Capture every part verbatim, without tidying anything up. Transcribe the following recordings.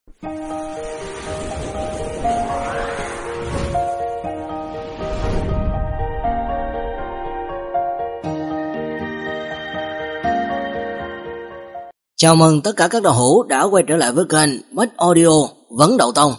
Chào mừng tất cả các đạo hữu đã quay trở lại với kênh Bách Audio Vấn Đậu Tông.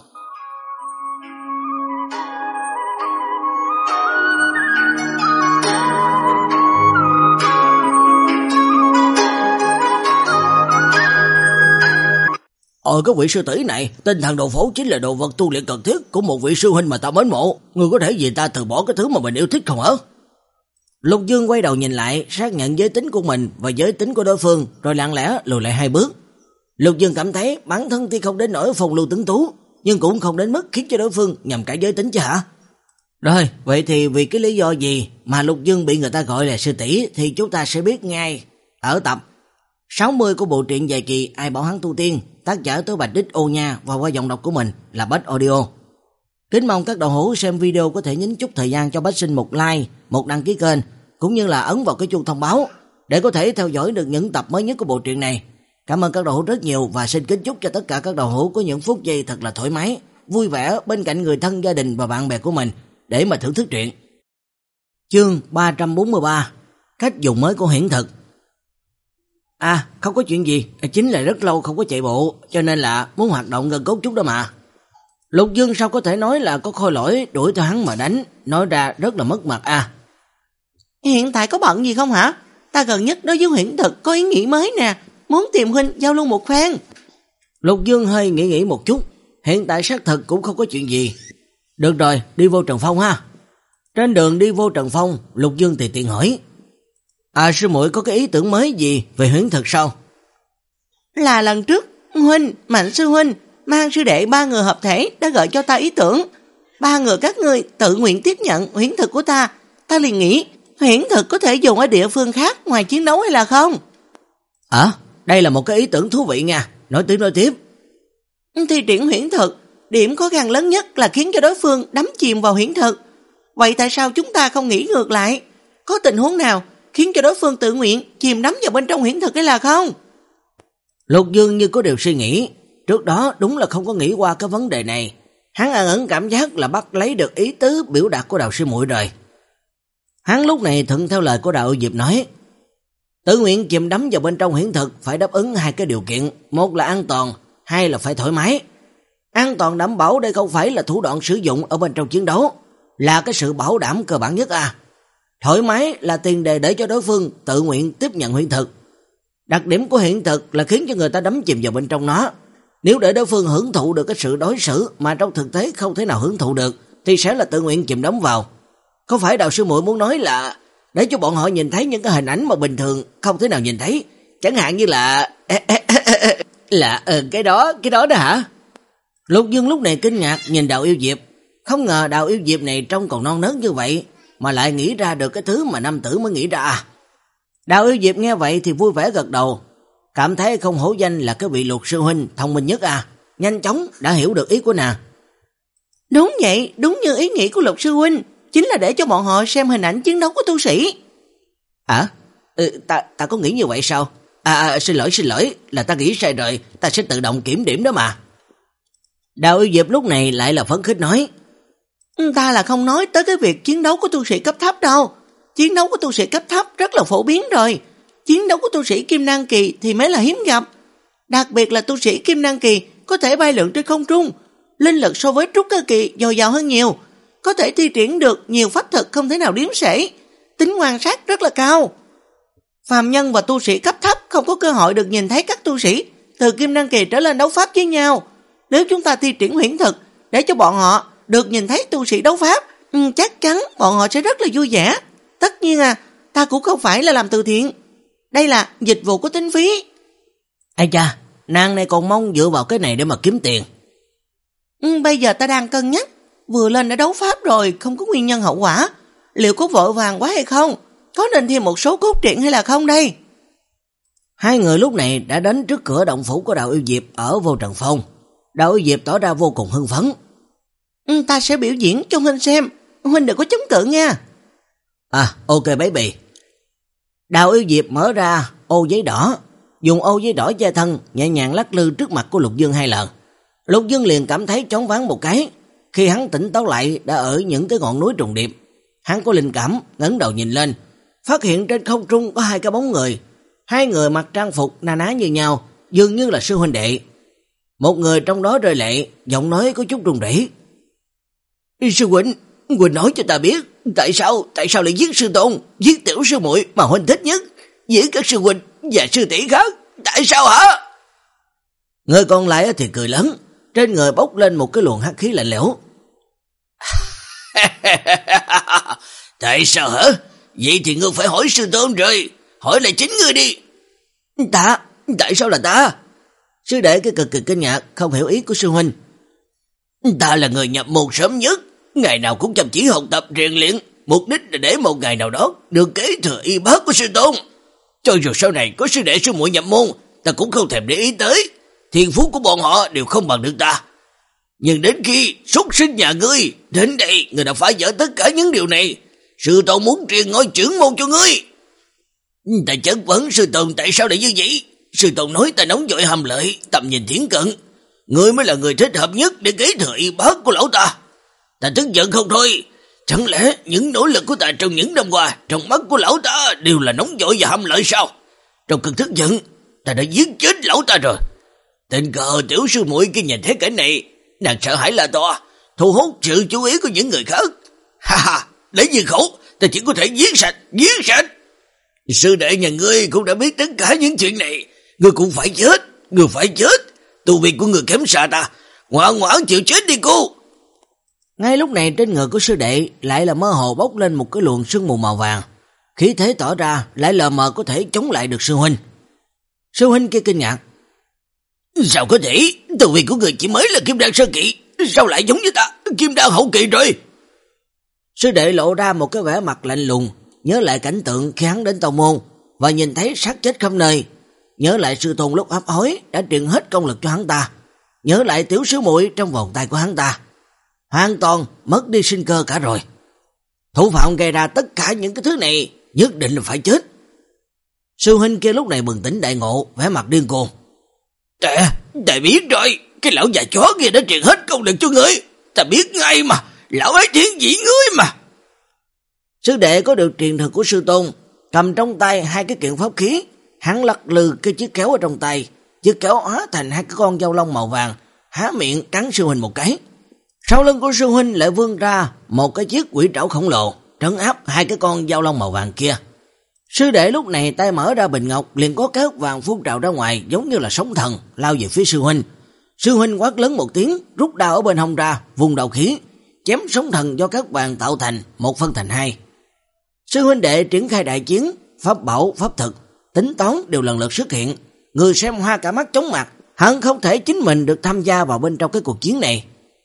Ôi cái vị sư tỷ này, tinh thần đồ phổ chính là đồ vật tu luyện cần thiết của một vị sư huynh mà ta mến mộ. Người có thể vì ta từ bỏ cái thứ mà mình yêu thích không hả? Lục Dương quay đầu nhìn lại, xác nhận giới tính của mình và giới tính của đối phương, rồi lặng lẽ lùi lại hai bước. Lục Dương cảm thấy bản thân thì không đến nỗi phong lưu tuấn tú, nhưng cũng không đến mức khiến cho đối phương nhầm cả giới tính chứ hả? Rồi, vậy thì vì cái lý do gì mà Lục Dương bị người ta gọi là sư tỷ thì chúng ta sẽ biết ngay ở tập sáu mươi của bộ truyện dài kỳ Ai Bảo Hắn Tu Tiên, tác giả Tố Bạch Đích Ô Nha và qua giọng đọc của mình là Bách Audio. Kính mong các đạo hữu xem video có thể nhấn chút thời gian cho Bách Sinh một like, một đăng ký kênh, cũng như là ấn vào cái chuông thông báo để có thể theo dõi được những tập mới nhất của bộ truyện này. Cảm ơn các đạo hữu rất nhiều và xin kính chúc cho tất cả các đạo hữu có những phút giây thật là thoải mái, vui vẻ bên cạnh người thân, gia đình và bạn bè của mình để mà thưởng thức truyện. Chương ba trăm bốn mươi ba, cách dùng mới của hiển thực. À, không có chuyện gì, chính là rất lâu không có chạy bộ, cho nên là muốn hoạt động gần cốt chút đó mà. Lục Dương sao có thể nói là có khôi lỗi đuổi theo hắn mà đánh, nói ra rất là mất mặt à. Hiện tại có bận gì không hả? Ta gần nhất đối với hiển thực có ý nghĩ mới nè, muốn tìm huynh giao lưu một phen. Lục Dương hơi nghĩ nghĩ một chút, hiện tại xác thực cũng không có chuyện gì. Được rồi, đi vô Trần Phong ha. Trên đường đi vô Trần Phong, Lục Dương thì tiện hỏi: À, sư muội có cái ý tưởng mới gì về hiển thực sao? Là lần trước huynh, Mạnh sư huynh mang sư đệ ba người hợp thể đã gợi cho ta ý tưởng. Ba người các ngươi tự nguyện tiếp nhận huyễn thực của ta, ta liền nghĩ huyễn thực có thể dùng ở địa phương khác ngoài chiến đấu hay là không? À, đây là một cái ý tưởng thú vị nha, nói tiếp nói tiếp. Thi triển huyễn thực, điểm khó khăn lớn nhất là khiến cho đối phương đắm chìm vào huyễn thực. Vậy tại sao chúng ta không nghĩ ngược lại? Có tình huống nào khiến cho đối phương tự nguyện chìm đắm vào bên trong huyễn thực hay là không? Lục Dương như có điều suy nghĩ, trước đó đúng là không có nghĩ qua cái vấn đề này. Hắn ẩn ẩn cảm giác là bắt lấy được ý tứ biểu đạt của Đào sư muội rồi. Hắn lúc này thuận theo lời của Đạo Diệp nói, tự nguyện chìm đắm vào bên trong huyễn thực phải đáp ứng hai cái điều kiện, một là an toàn, hai là phải thoải mái. An toàn đảm bảo đây không phải là thủ đoạn sử dụng ở bên trong chiến đấu, là cái sự bảo đảm cơ bản nhất à. Thoải mái là tiền đề để cho đối phương tự nguyện tiếp nhận huyễn thực. Đặc điểm của huyễn thực là khiến cho người ta đắm chìm vào bên trong nó. Nếu để đối phương hưởng thụ được cái sự đối xử mà trong thực tế không thể nào hưởng thụ được thì sẽ là tự nguyện chìm đắm vào. Có phải Đạo sư muội muốn nói là để cho bọn họ nhìn thấy những cái hình ảnh mà bình thường không thể nào nhìn thấy, chẳng hạn như là là ừ, cái đó, cái đó đó hả? Lục Dương lúc này kinh ngạc nhìn Đào Yêu Diệp, không ngờ Đào Yêu Diệp này trông còn non nớt như vậy mà lại nghĩ ra được cái thứ mà nam tử mới nghĩ ra à. Đào Yêu Diệp nghe vậy thì vui vẻ gật đầu, cảm thấy không hổ danh là cái vị Lục sư huynh thông minh nhất à, nhanh chóng đã hiểu được ý của nàng. Đúng vậy, đúng như ý nghĩ của Lục sư huynh, chính là để cho bọn họ xem hình ảnh chiến đấu của tu sĩ. À, ừ, ta, ta có nghĩ như vậy sao? À, à, xin lỗi, xin lỗi, là ta nghĩ sai rồi, ta sẽ tự động kiểm điểm đó mà. Đào Yêu Diệp lúc này lại là phấn khích nói, ta là không nói tới cái việc chiến đấu của tu sĩ cấp thấp đâu. Chiến đấu của tu sĩ cấp thấp rất là phổ biến rồi. Chiến đấu của tu sĩ Kim Đan Kỳ thì mới là hiếm gặp. Đặc biệt là tu sĩ Kim Đan Kỳ có thể bay lượn trên không trung, linh lực so với Trúc Cơ Kỳ dồi dào hơn nhiều, có thể thi triển được nhiều pháp thuật không thể nào đếm xuể, tính quan sát rất là cao. Phàm nhân và tu sĩ cấp thấp không có cơ hội được nhìn thấy các tu sĩ từ Kim Đan Kỳ trở lên đấu pháp với nhau. Nếu chúng ta thi triển huyễn thực để cho bọn họ được nhìn thấy tu sĩ đấu pháp, chắc chắn bọn họ sẽ rất là vui vẻ. Tất nhiên à, ta cũng không phải là làm từ thiện, đây là dịch vụ có tính phí. Ây cha, nàng này còn mong dựa vào cái này để mà kiếm tiền. Ừ, bây giờ ta đang cân nhắc, vừa lên đã đấu pháp rồi, không có nguyên nhân hậu quả, liệu có vội vàng quá hay không? Có nên thêm một số cốt truyện hay là không đây? Hai người lúc này đã đến trước cửa động phủ của Đào Yêu Diệp ở Vô Trần Phong. Đào Yêu Diệp tỏ ra vô cùng hưng phấn. Ừ, ta sẽ biểu diễn cho huynh xem, huynh đừng có chống cự nha. À, ok baby. Đào Yêu Diệp mở ra ô giấy đỏ, dùng ô giấy đỏ che thân, nhẹ nhàng lắc lư trước mặt của Lục Dương hai lần. Lục Dương liền cảm thấy choáng váng một cái. Khi hắn tỉnh táo lại đã ở những cái ngọn núi trùng điệp. Hắn có linh cảm, ngẩng đầu nhìn lên, phát hiện trên không trung có hai cái bóng người. Hai người mặc trang phục na ná như nhau, dường như là sư huynh đệ. Một người trong đó rơi lệ, giọng nói có chút run rẩy. Sư huynh, huynh nói cho ta biết, tại sao, tại sao lại giết sư tôn, giết tiểu sư muội mà huynh thích nhất, giết các sư huynh và sư tỷ khác, tại sao hả? Người còn lại thì cười lớn, trên người bốc lên một cái luồng hắc khí lạnh lẽo. Tại sao hả? Vậy thì ngươi phải hỏi sư tôn rồi, hỏi lại chính ngươi đi. Ta, tại sao là ta? Sư đệ cái cực kỳ kinh ngạc, không hiểu ý của sư huynh. Ta là người nhập môn sớm nhất, ngày nào cũng chăm chỉ học tập rèn luyện, mục đích là để một ngày nào đó được kế thừa y bác của sư tôn. Cho dù sau này có sư đệ sư muội nhập môn, ta cũng không thèm để ý tới, thiên phú của bọn họ đều không bằng được ta. Nhưng đến khi xuất sinh nhà ngươi đến đây, ngươi đã phá vỡ tất cả những điều này. Sư tôn muốn truyền ngôi trưởng môn cho ngươi. Ta chất vấn sư tôn tại sao lại như vậy. Sư tôn nói ta nóng vội hàm lợi, tầm nhìn thiển cận, ngươi mới là người thích hợp nhất để kế thừa y bác của lão ta. Ta tức giận không thôi. Chẳng lẽ những nỗ lực của ta trong những năm qua, trong mắt của lão ta đều là nóng vội và hàm lợi sao? Trong cơn tức giận, ta đã giết chết lão ta rồi. Tình cờ tiểu sư muội kia nhìn thấy cảnh này, nàng sợ hãi là to, thu hút sự chú ý của những người khác. Ha ha, lấy gì khổ, ta chỉ có thể giết sạch, giết sạch. Sư đệ nhà ngươi cũng đã biết tất cả những chuyện này, ngươi cũng phải chết, ngươi phải chết. Tu vi của người kém xa ta, ngoan ngoãn chịu chết đi cô. Ngay lúc này trên người của sư đệ lại là mơ hồ bốc lên một cái luồng sương mù màu vàng, khí thế tỏ ra lại lờ mờ có thể chống lại được sư huynh. Sư huynh kia kinh ngạc. Sao có thể, tu vi của người chỉ mới là kim đan sơ kỳ, sao lại giống như ta, kim đan hậu kỳ rồi? Sư đệ lộ ra một cái vẻ mặt lạnh lùng, nhớ lại cảnh tượng khi hắn đến tông môn và nhìn thấy xác chết khắp nơi, nhớ lại sư tôn lúc hấp hối đã truyền hết công lực cho hắn ta, nhớ lại tiểu sư muội trong vòng tay của hắn ta, hoàn toàn mất đi sinh cơ cả rồi. Thủ phạm gây ra tất cả những cái thứ này nhất định là phải chết. Sư huynh kia lúc này bừng tỉnh đại ngộ, vẻ mặt điên cuồng. Ta, ta biết rồi, cái lão già chó kia đã truyền hết công lực cho ngươi, ta biết ngay mà, lão ấy thiện vị ngươi mà. Sư đệ có được truyền thừa của sư tôn, cầm trong tay hai cái kiện pháp khí, hắn lắc lư cái chiếc kéo ở trong tay, chiếc kéo hóa thành hai cái con dao long màu vàng, há miệng cắn sư huynh một cái. Sau lưng của sư huynh lại vươn ra một cái chiếc quỷ trảo khổng lồ, trấn áp hai cái con dao long màu vàng kia. Sư đệ lúc này tay mở ra bình ngọc, liền có cát vàng phun trào ra ngoài, giống như là sóng thần lao về phía sư huynh. Sư huynh quát lớn một tiếng, rút đao ở bên hông ra, vùng đầu khí, chém sóng thần do cát vàng tạo thành, một phân thành hai. Sư huynh đệ triển khai đại chiến, pháp bảo, pháp thực, tính toán đều lần lượt xuất hiện, người xem hoa cả mắt chóng mặt, hận không thể chính mình được tham gia vào bên trong cái cuộc chiến này.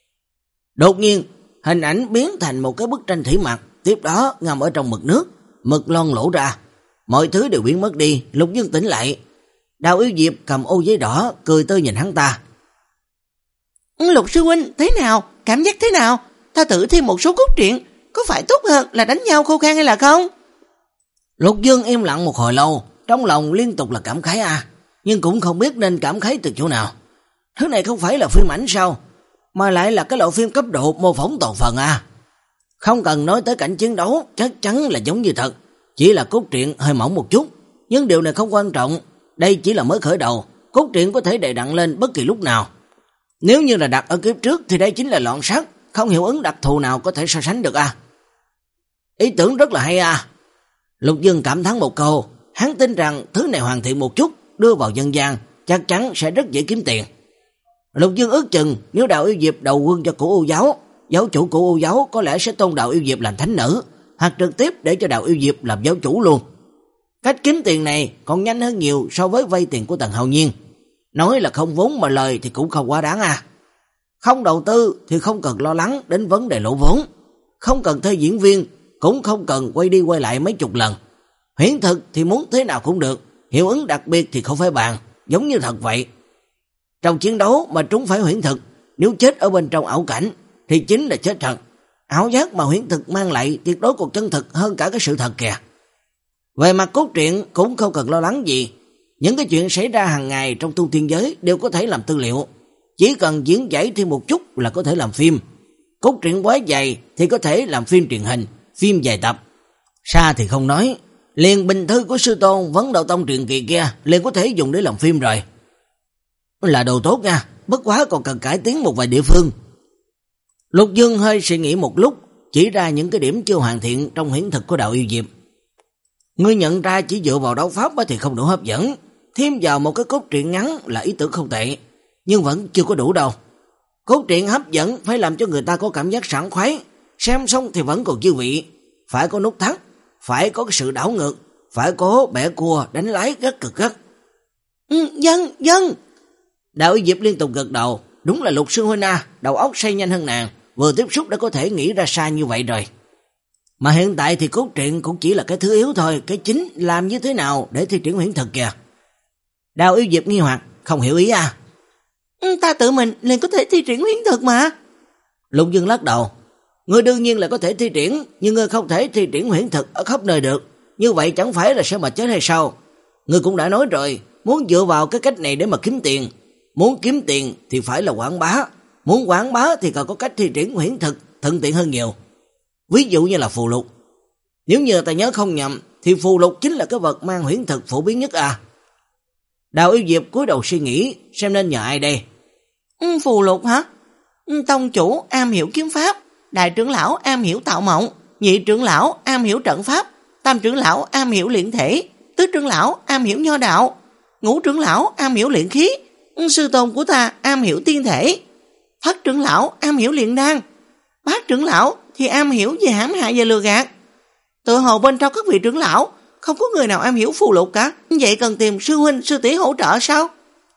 Đột nhiên, hình ảnh biến thành một cái bức tranh thủy mặc, tiếp đó ngâm ở trong mực nước, mực lon lỗ ra, mọi thứ đều biến mất đi. Lục Dương tỉnh lại, Đào Yêu Diệp cầm ô giấy đỏ cười tươi nhìn hắn ta. Lục sư huynh thế nào, cảm giác thế nào? Ta thử thêm một số cốt truyện, có phải tốt hơn là đánh nhau khô khan hay là không? Lục Dương im lặng một hồi lâu, trong lòng liên tục là cảm khái à, nhưng cũng không biết nên cảm khái từ chỗ nào. Thứ này không phải là phim ảnh sao, mà lại là cái loại phim cấp độ mô phỏng toàn phần à. Không cần nói tới cảnh chiến đấu, chắc chắn là giống như thật, chỉ là cốt truyện hơi mỏng một chút, nhưng điều này không quan trọng, đây chỉ là mới khởi đầu, cốt truyện có thể đầy đặn lên bất kỳ lúc nào. Nếu như là đặt ở kiếp trước thì đây chính là loạn sát, không hiệu ứng đặc thù nào có thể so sánh được à. Ý tưởng rất là hay à. Lục Dương cảm thán một câu, hắn tin rằng thứ này hoàn thiện một chút, đưa vào dân gian, chắc chắn sẽ rất dễ kiếm tiền. Lục Dương ước chừng nếu Đào Yêu Diệp đầu quân cho Cửu U giáo, giáo chủ Cửu U giáo có lẽ sẽ tôn Đào Yêu Diệp làm thánh nữ, hoặc trực tiếp để cho Đào Yêu Diệp làm giáo chủ luôn. Cách kiếm tiền này còn nhanh hơn nhiều so với vay tiền của Tần Hạo Nhiên. Nói là không vốn mà lời thì cũng không quá đáng à. Không đầu tư thì không cần lo lắng đến vấn đề lỗ vốn, không cần thuê diễn viên, cũng không cần quay đi quay lại mấy chục lần. Huyễn thực thì muốn thế nào cũng được, hiệu ứng đặc biệt thì không phải bàn, giống như thật vậy. Trong chiến đấu mà trúng phải huyễn thực, nếu chết ở bên trong ảo cảnh thì chính là chết thật. Ảo giác mà huyễn thực mang lại tuyệt đối còn chân thực hơn cả cái sự thật kìa. Về mặt cốt truyện cũng không cần lo lắng gì, những cái chuyện xảy ra hàng ngày trong tu tiên giới đều có thể làm tư liệu. chỉ cần diễn giải thêm một chút là có thể làm phim. Cốt truyện quá dài thì có thể làm phim truyền hình, phim dài tập. Xa thì không nói, liền bình thư của sư tôn Vấn Đạo Tông truyền kỳ kia liền có thể dùng để làm phim rồi. Là đồ tốt nha, bất quá còn cần cải tiến một vài địa phương. Lục Dương hơi suy nghĩ một lúc, chỉ ra những cái điểm chưa hoàn thiện trong huyễn thực của Đạo Yêu Diệp. Ngươi nhận ra chỉ dựa vào đấu pháp thì không đủ hấp dẫn, thêm vào một cái cốt truyện ngắn là ý tưởng không tệ, nhưng vẫn chưa có đủ đâu. Cốt truyện hấp dẫn phải làm cho người ta có cảm giác sảng khoái, xem xong thì vẫn còn dư vị, phải có nút thắt, phải có cái sự đảo ngược, phải có bẻ cua đánh lái rất cực gắt. Ừ, dân, dân. Đạo Yêu Diệp liên tục gật đầu, đúng là Lục Sư huynh à, đầu óc say nhanh hơn nàng, vừa tiếp xúc đã có thể nghĩ ra xa như vậy rồi. Mà hiện tại thì cốt truyện cũng chỉ là cái thứ yếu thôi, cái chính làm như thế nào để thi triển huyễn thực kìa. Đạo Yêu Diệp nghi hoặc, không hiểu ý à. Ừ, ta tự mình liền có thể thi triển huyễn thực mà. Lục Dương lắc đầu, ngươi đương nhiên là có thể thi triển, nhưng ngươi không thể thi triển huyễn thực ở khắp nơi được, như vậy chẳng phải là sẽ mà chết hay sao? Ngươi cũng đã nói rồi, muốn dựa vào cái cách này để mà kiếm tiền, muốn kiếm tiền thì phải là quảng bá, muốn quảng bá thì còn có cách thi triển huyễn thực thuận tiện hơn nhiều. Ví dụ như là phù lục. Nếu như ta nhớ không nhầm thì phù lục chính là cái vật mang huyễn thực phổ biến nhất à. Đạo Yêu Diệp cúi đầu suy nghĩ, xem nên nhờ ai đây. Ừ, phù lục hả? Ừ, tông chủ am hiểu kiếm pháp, đại trưởng lão am hiểu tạo mộng, nhị trưởng lão am hiểu trận pháp, tam trưởng lão am hiểu luyện thể, tứ trưởng lão am hiểu nho đạo, ngũ trưởng lão am hiểu luyện khí, ừ, sư tôn của ta am hiểu tiên thể, thất trưởng lão am hiểu luyện đan, bát trưởng lão thì am hiểu về hãm hại và lừa gạt. Tự hồ bên trong các vị trưởng lão không có người nào am hiểu phù lục cả, vậy cần tìm sư huynh sư tỷ hỗ trợ sao?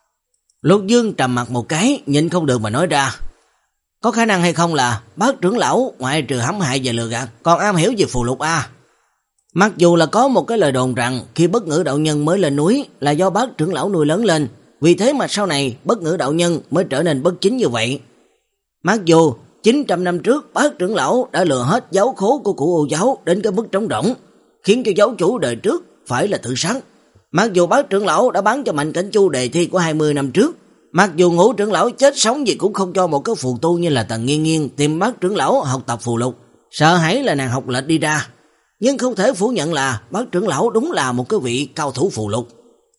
Lục Dương trầm mặt một cái, nhịn không được mà nói ra. Có khả năng hay không là bát trưởng lão ngoại trừ hãm hại và lừa gạt còn am hiểu về phù lục à? Mặc dù là có một cái lời đồn rằng khi Bất Ngữ đạo nhân mới lên núi là do bát trưởng lão nuôi lớn lên, vì thế mà sau này Bất Ngữ đạo nhân mới trở nên bất chính như vậy. Mặc dù chín trăm năm trước bát trưởng lão đã lừa hết giáo khố của cụ Ô giáo đến cái mức trống rỗng, khiến cho giáo chủ đời trước phải là tự sát. Mặc dù bát trưởng lão đã bán cho Mạnh Cảnh Chu đề thi của hai mươi năm trước, mặc dù ngũ trưởng lão chết sống gì cũng không cho một cái phù tu như là Tần Nghiên Nghiên tìm bát trưởng lão học tập phù lục, sợ hãi là nàng học lệch đi ra. Nhưng không thể phủ nhận là bát trưởng lão đúng là một cái vị cao thủ phù lục.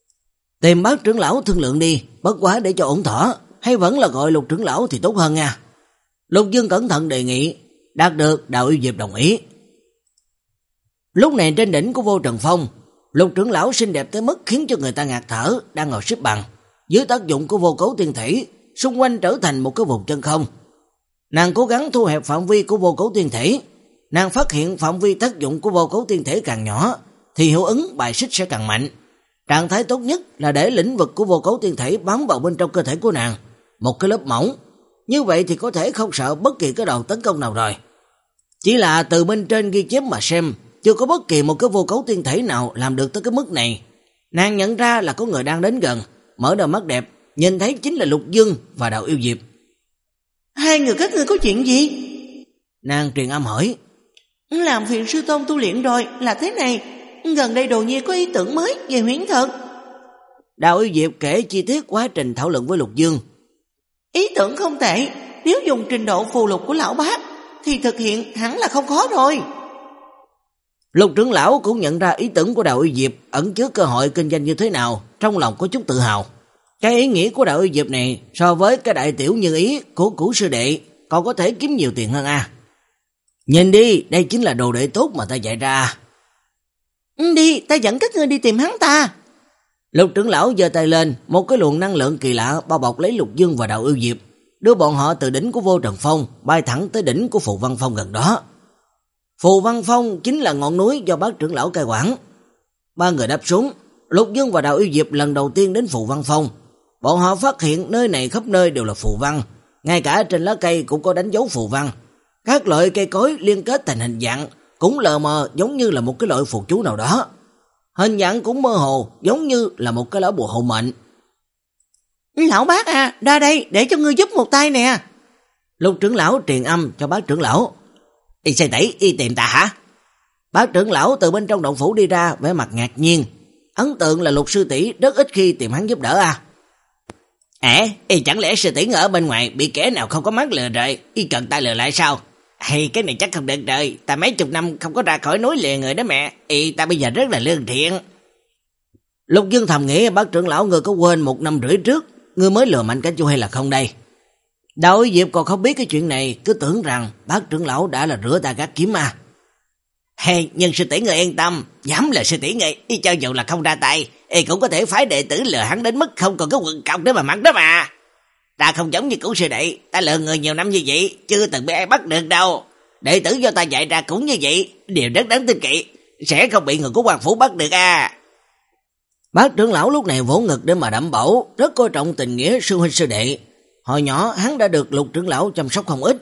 Tìm bát trưởng lão thương lượng đi, bất quá để cho ổn thỏa, hay vẫn là gọi Lục trưởng lão thì tốt hơn nha. Lục Dương cẩn thận đề nghị, đạt được. Đạo Yêu Diệp đồng ý. Lúc này trên đỉnh của Vô Trần Phong, Lục trưởng lão xinh đẹp tới mức khiến cho người ta ngạt thở, đang ngồi xếp bằng. Dưới tác dụng của vô cấu tiên thể, xung quanh trở thành một cái vùng chân không. Nàng cố gắng thu hẹp phạm vi của vô cấu tiên thể. Nàng phát hiện phạm vi tác dụng của vô cấu tiên thể càng nhỏ thì hiệu ứng bài xích sẽ càng mạnh. Trạng thái tốt nhất là để lĩnh vực của vô cấu tiên thể bám vào bên trong cơ thể của nàng, một cái lớp mỏng. Như vậy thì có thể không sợ bất kỳ cái đòn tấn công nào rồi. Chỉ là từ bên trên ghi chép mà xem, chưa có bất kỳ một cái vô cấu tiên thể nào làm được tới cái mức này. Nàng nhận ra là có người đang đến gần, mở đôi mắt đẹp, nhìn thấy chính là Lục Dương và Đạo Yêu Diệp. Hai người các ngươi có chuyện gì? Nàng truyền âm hỏi. Làm phiền sư tôn tu luyện rồi, là thế này, gần đây Đồ Nhi có ý tưởng mới về huyễn thực. Đạo Yêu Diệp kể chi tiết quá trình thảo luận với Lục Dương. Ý tưởng không tệ, nếu dùng trình độ phù lục của lão bác thì thực hiện hẳn là không khó rồi. Lục trưởng lão cũng nhận ra ý tưởng của Đạo Yêu Diệp ẩn chứa cơ hội kinh doanh như thế nào, trong lòng có chút tự hào. Cái ý nghĩa của Đạo Yêu Diệp này so với cái đại tiểu như ý của cũ sư đệ còn có thể kiếm nhiều tiền hơn à. Nhìn đi, đây chính là đồ đệ tốt mà ta dạy ra. Đi, ta dẫn các ngươi đi tìm hắn ta. Lục trưởng lão giơ tay lên, một cái luồng năng lượng kỳ lạ bao bọc lấy Lục Dương và Đạo Yêu Diệp, đưa bọn họ từ đỉnh của Vô Trần Phong bay thẳng tới đỉnh của Phù Văn Phong gần đó. Phù Văn Phong chính là ngọn núi do bác trưởng lão cai quản. Ba người đáp xuống, Lục Dương và Đạo Yêu Diệp lần đầu tiên đến Phù Văn Phong. Bọn họ phát hiện nơi này khắp nơi đều là phù văn, ngay cả trên lá cây cũng có đánh dấu phù văn. Các loại cây cối liên kết thành hình dạng cũng lờ mờ giống như là một cái loại phù chú nào đó. Hình dạng cũng mơ hồ giống như là một cái lá bùa hộ mệnh. Lão bác à, ra đây để cho ngươi giúp một tay nè. Lục trưởng lão truyền âm cho bác trưởng lão. Y xây tẩy y tìm ta hả? Bác trưởng lão từ bên trong động phủ đi ra vẻ mặt ngạc nhiên. Ấn tượng là Lục sư tỷ rất ít khi tìm hắn giúp đỡ à. À, ý, chẳng lẽ sư tỷ ở bên ngoài bị kẻ nào không có mắt lừa rồi, y cần ta lừa lại sao? Hay cái này chắc không được rồi, ta mấy chục năm không có ra khỏi núi lìa người đó mẹ, y ta bây giờ rất là lương thiện. Lục Dương thầm nghĩ, bác trưởng lão người có quên một năm rưỡi trước, người mới lừa Mạnh Cảnh Chu hay là không đây? Đạo Uy Diệp còn không biết cái chuyện này, cứ tưởng rằng bác trưởng lão đã là rửa ta gác kiếm mà. Hay, nhưng sư tỷ người yên tâm, dám là sư tỷ người, y cho dù là không ra tay, y cũng có thể phái đệ tử lừa hắn đến mức không còn có quần cọc để mà mặc đó mà. Ta không giống như cũ sư đệ, ta lừa người nhiều năm như vậy, chưa từng bị ai bắt được đâu. Đệ tử do ta dạy ra cũng như vậy, điều rất đáng tin cậy, sẽ không bị người của Hoàng Phủ bắt được à. Bác trưởng lão lúc này vỗ ngực để mà đảm bảo, rất coi trọng tình nghĩa sư huynh sư đệ. Hồi nhỏ hắn đã được Lục trưởng lão chăm sóc không ít.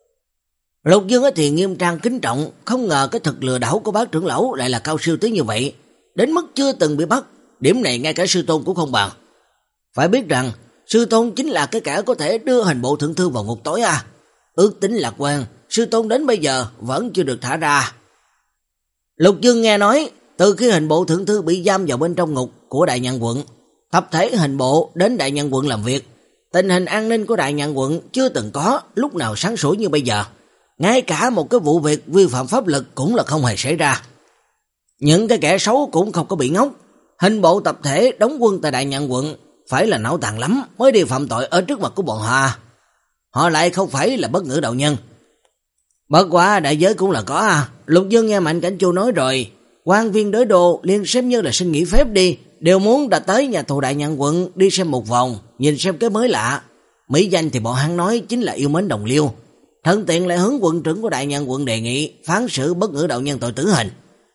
Lục Dương thì nghiêm trang kính trọng, không ngờ cái thực lừa đảo của bác trưởng lão lại là cao siêu tới như vậy, đến mức chưa từng bị bắt, điểm này ngay cả sư tôn cũng không bằng. Phải biết rằng, sư tôn chính là cái kẻ có thể đưa hình bộ thượng thư vào ngục tối à. Ước tính lạc quan, sư tôn đến bây giờ vẫn chưa được thả ra. Lục Dương nghe nói, từ khi hình bộ thượng thư bị giam vào bên trong ngục của Đại Nhạn quận, tập thể hình bộ đến Đại Nhạn quận làm việc, tình hình an ninh của Đại Nhạn quận chưa từng có lúc nào sáng sủa như bây giờ. Ngay cả một cái vụ việc vi phạm pháp luật cũng là không hề xảy ra. Những cái kẻ xấu cũng không có bị ngốc. Hình bộ tập thể đóng quân tại Đại Nhạn quận phải là não tàn lắm mới đi phạm tội ở trước mặt của bọn họ. Họ lại không phải là bất ngữ đạo nhân. Bất quả đại giới cũng là có à. Lục Dương nghe Mạnh Cảnh Chu nói rồi, quan viên đới đô liền xem như là xin nghỉ phép đi, đều muốn đã tới nhà tù Đại Nhạn quận đi xem một vòng, nhìn xem cái mới lạ. Mỹ danh thì bọn hắn nói chính là yêu mến đồng liêu. Thân tiện lại hướng quận trưởng của Đại Nhạn quận đề nghị phán xử bất ngữ đạo nhân tội tử hình.